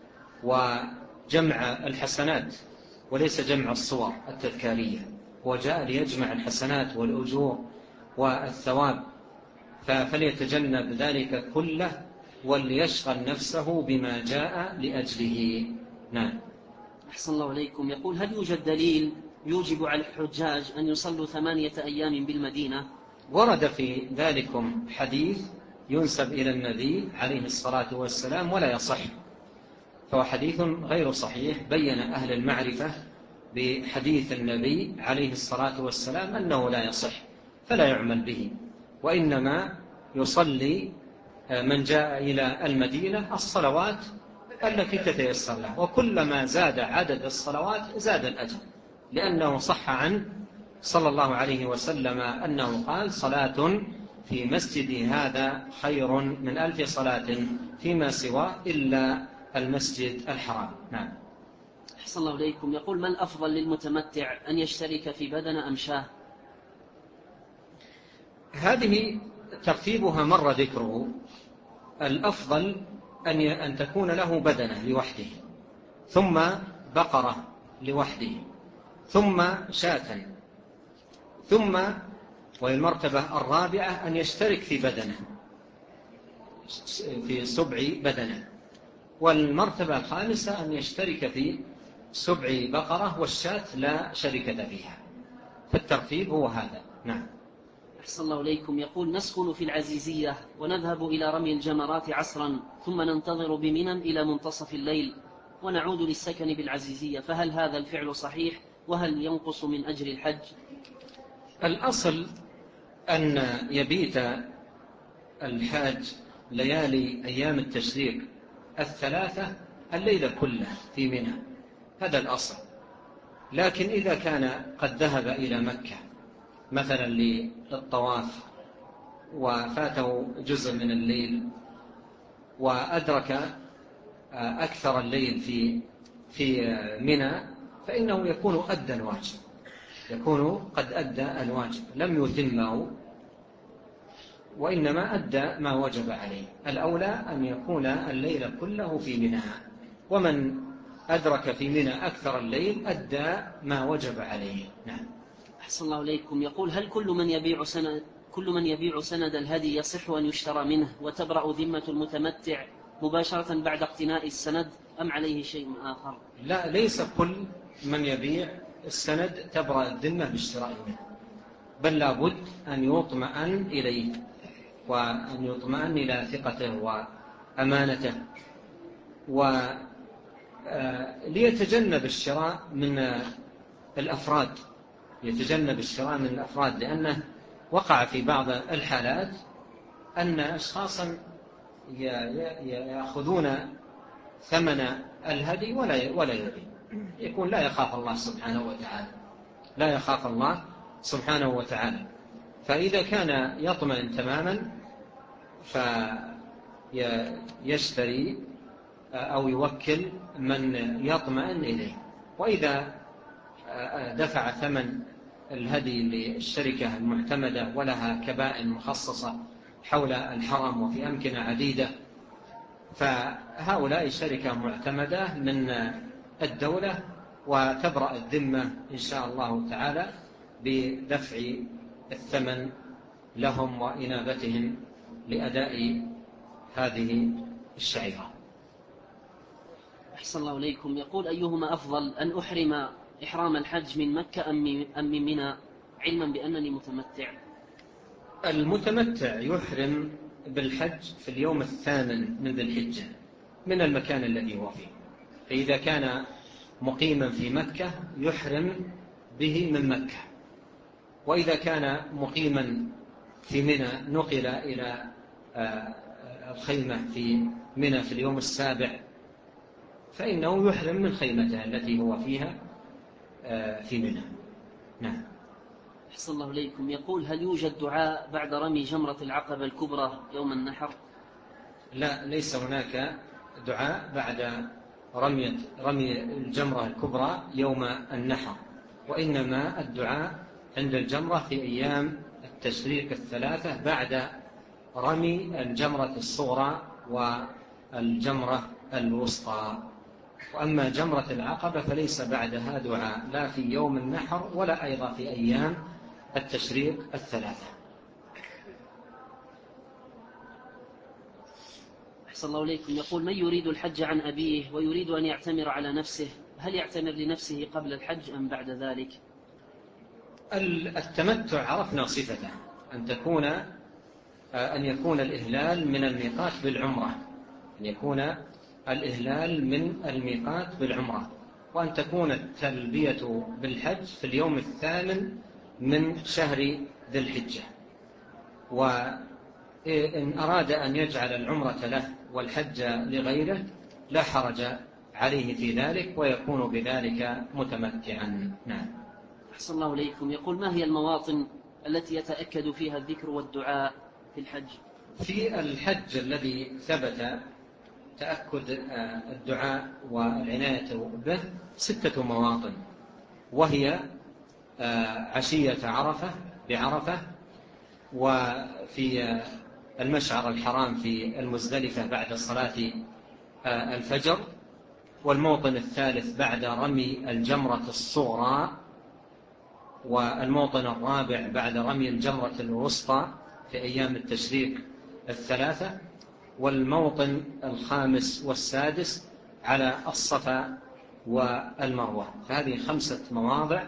B: وجمع الحسنات وليس جمع الصور التذكارية، وجاء ليجمع الحسنات والأجور والثواب، فليتجنب ذلك كله وليشغل نفسه بما جاء لأجله. نعم.
A: أحسن الله إليكم. يقول هل يوجد دليل يوجب على الحجاج أن يصلوا 8 أيام بالمدينة؟
B: ورد في ذلكم حديث ينسب إلى النبي عليه الصلاة والسلام ولا يصح، فهو حديث غير صحيح. بين أهل المعرفة بحديث النبي عليه الصلاة والسلام أنه لا يصح، فلا يعمل به، وإنما يصلي من جاء إلى المدينة الصلوات التي تتيسر له، وكلما زاد عدد الصلوات زاد الأجر، لأنه صح عنه صلى الله عليه وسلم أنه قال: صلاة في مسجدي هذا خير من 1000 صلاة فيما سواه إلا المسجد الحرام. نعم.
A: أحسن الله إليكم. يقول: ما الأفضل للمتمتع، أن يشترك في بدنة أم شاة؟
B: هذه ترتيبها مر ذكره. الأفضل أن تكون له بدنة لوحده، ثم بقرة لوحده، ثم شاة، ثم والمرتبة الرابعة أن يشترك في بدنة، في 7 بدنة، والمرتبة الخامسة أن يشترك في 7 بقرة، والشاة لا شركة فيها. فالترتيب هو هذا. نعم.
A: أحسن الله إليكم. يقول: نسكن في العزيزية ونذهب إلى رمي الجمرات عصرا، ثم ننتظر بمنى إلى منتصف الليل ونعود للسكن بالعزيزية، فهل هذا الفعل صحيح؟ وهل ينقص من أجر الحج؟
B: الأصل أن يبيت الحاج ليالي أيام التشريق 3 الليلة كله في منى، هذا الأصل. لكن إذا كان قد ذهب إلى مكة مثلا للطواف وفاته جزء من الليل وأدرك أكثر الليل في منى، فإنه يكون أدى الواجب، يكون قد أدى الواجب، لم يتمه وإنما أدى ما وجب عليه. الأولى أن يكون الليل كله في منى، ومن أدرك في منى أكثر الليل أدى ما وجب عليه. نعم.
A: أحسن الله إليكم. يقول: هل كل من يبيع سند الهدي يصح أن يشترى منه وتبرأ ذمة المتمتع مباشرة بعد اقتناء السند، أم عليه شيء آخر؟
B: لا، ليس كل من يبيع السند تبرأ الذمة باشتراء منه، بل لابد أن يطمئن إليه، وأن يطمئن إلى ثقته وأمانته، وليتجنب الشراء من الأفراد، يتجنب الشراء من الأفراد، لأنه وقع في بعض الحالات أن أشخاصا يأخذون ثمن الهدي ولا يبيع، يكون لا يخاف الله سبحانه وتعالى، لا يخاف الله سبحانه وتعالى. فإذا كان يطمئن تماما فيشتري أو يوكل من يطمئن إليه. وإذا دفع ثمن الهدي للشركة المعتمدة ولها كبائن مخصصة حول الحرم وفي أمكنة عديدة، فهؤلاء شركة معتمدة من الدولة، وتبرأ الذمة إن شاء الله تعالى بدفع الثمن لهم وإنابتهم لأداء هذه الشعيرة.
A: أحسن الله إليكم. يقول: أيهما أفضل، أن أحرم إحرام الحج من مكة أم من منى، علما بأنني متمتع؟
B: المتمتع يحرم بالحج في اليوم 8 من ذي الحجة من المكان الذي هو فيه، فإذا كان مقيما في مكة يحرم به من مكة، وإذا كان مقيما في منى نقل إلى الخيمة في منى في اليوم 7 فإنه يحرم من خيمته التي هو فيها في منى. نعم.
A: أحسن الله إليكم. يقول: هل يوجد دعاء بعد رمي جمرة العقبة الكبرى يوم النحر؟
B: لا، ليس هناك دعاء بعد رمي الجمرة الكبرى يوم النحر، وإنما الدعاء عند الجمرة في أيام التشريق 3 بعد رمي الجمرة الصغرى والجمرة الوسطى. وأما جمرة العقبة فليس بعدها دعاء، لا في يوم النحر ولا أيضا في أيام التشريق 3.
A: أحسن الله إليكم. يقول: من يريد الحج عن أبيه ويريد أن يعتمر على نفسه، هل يعتمر لنفسه قبل الحج أم بعد ذلك؟
B: التمتع عرفنا صفته، أن يكون الإهلال من الميقات بالعمرة، أن يكون الإهلال من الميقات بالعمرة، وأن تكون التلبية بالحج في اليوم 8 من شهر ذي الحجة. إن أراد أن يجعل العمرة له والحج لغيره لا حرج عليه في ذلك، ويكون بذلك متمتعا. نعم.
A: أحسن الله إليكم. يقول: ما هي المواطن التي يتأكد فيها الذكر والدعاء في الحج؟
B: في الحج الذي ثبت تأكد الدعاء والعناية به 6 مواطن، وهي عشية عرفة بعرفة، وفي المشعر الحرام في المزدلفة بعد صلاة الفجر، والموطن الثالث بعد رمي الجمرة الصغرى، والموطن الرابع بعد رمي الجمرة الوسطى في أيام التشريق 3، والموطن الخامس والسادس على الصفا والمروة. فهذه 5 مواضع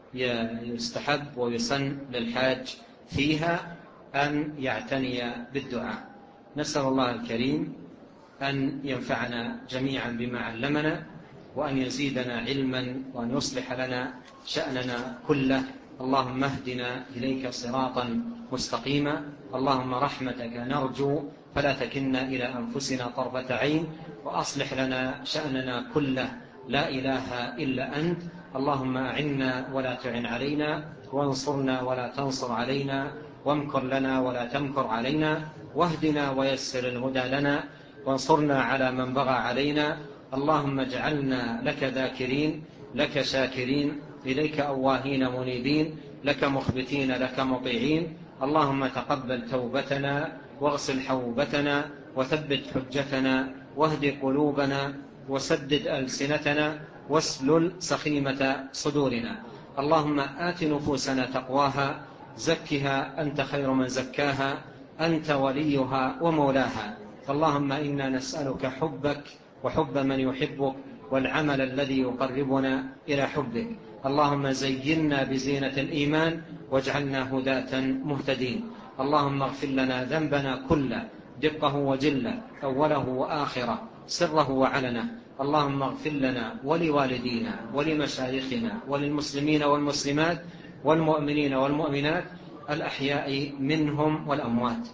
B: يستحب ويسن للحاج فيها أن يعتني بالدعاء. نسأل الله الكريم أن ينفعنا جميعا بما علمنا، وأن يزيدنا علما، وأن يصلح لنا شأننا كله. اللهم اهدنا إليك صراطا مستقيما. اللهم رحمتك نرجو فلا تكلنا إلى أنفسنا طرفة عين، وأصلح لنا شأننا كله، لا إله إلا أنت. اللهم أعنا ولا تعن علينا، وانصرنا ولا تنصر علينا، وامكر لنا ولا تمكر علينا، واهدنا ويسر الهدى لنا، وانصرنا على من بغى علينا. اللهم اجعلنا لك ذاكرين، لك شاكرين، إليك أواهين منيبين، لك مخبتين، لك مطيعين. اللهم تقبل توبتنا، واغسل حوبتنا، وثبت حجتنا، واهد قلوبنا، وسدد ألسنتنا، واسلل سخيمة صدورنا. اللهم آت نفوسنا تقواها، زكها أنت خير من زكاها، أنت وليها ومولاها. اللهم إنا نسألك حبك وحب من يحبك، والعمل الذي يقربنا إلى حبك. اللهم زينا بزينة الإيمان، واجعلنا هداة مهتدين. اللهم اغفر لنا ذنبنا كله، دقه وجله، أوله وآخره، سره وعلنه. اللهم اغفر لنا ولوالدينا ولمشايخنا وللمسلمين والمسلمات والمؤمنين والمؤمنات الأحياء منهم والأموات.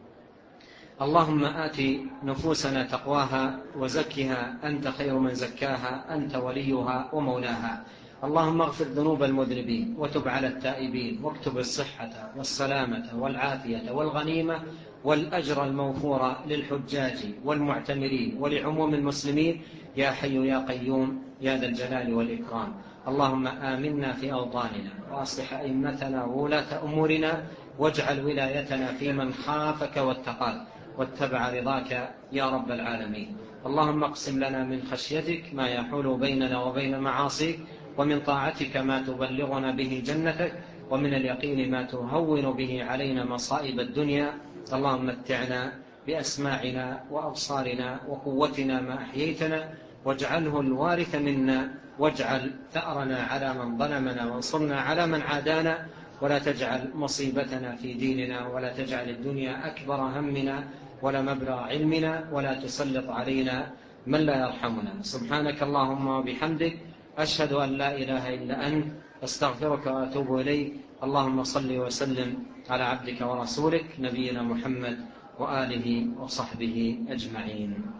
B: اللهم آت نفوسنا تقواها، وزكها أنت خير من زكاها، أنت وليها ومولاها. اللهم اغفر ذنوب المذنبين، وتب على التائبين، واكتب الصحة والسلامة والعافية والغنيمة والأجر الموفور للحجاج والمعتمرين ولعموم المسلمين، يا حي يا قيوم يا ذا الجلال والإكرام. اللهم آمنا في أوطاننا، وأصلح أئمتنا وولاة أمورنا، واجعل ولايتنا في من خافك واتقاك واتبع رضاك يا رب العالمين. اللهم اقسم لنا من خشيتك ما يحول بيننا وبين معاصيك، ومن طاعتك ما تبلغنا به جنتك، ومن اليقين ما تهون به علينا مصائب الدنيا. اللهم متعنا بأسماعنا وأبصارنا وقوتنا ما أحييتنا، واجعله الوارث منا، واجعل ثأرنا على من ظلمنا، وانصرنا على من عادانا، ولا تجعل مصيبتنا في ديننا، ولا تجعل الدنيا أكبر همنا ولا مبلغ علمنا، ولا تسلط علينا من لا يرحمنا. سبحانك اللهم وبحمدك، أشهد أن لا إله إلا أنت، أستغفرك وأتوب إليك. اللهم صل وسلم على عبدك ورسولك نبينا محمد وآله وصحبه أجمعين.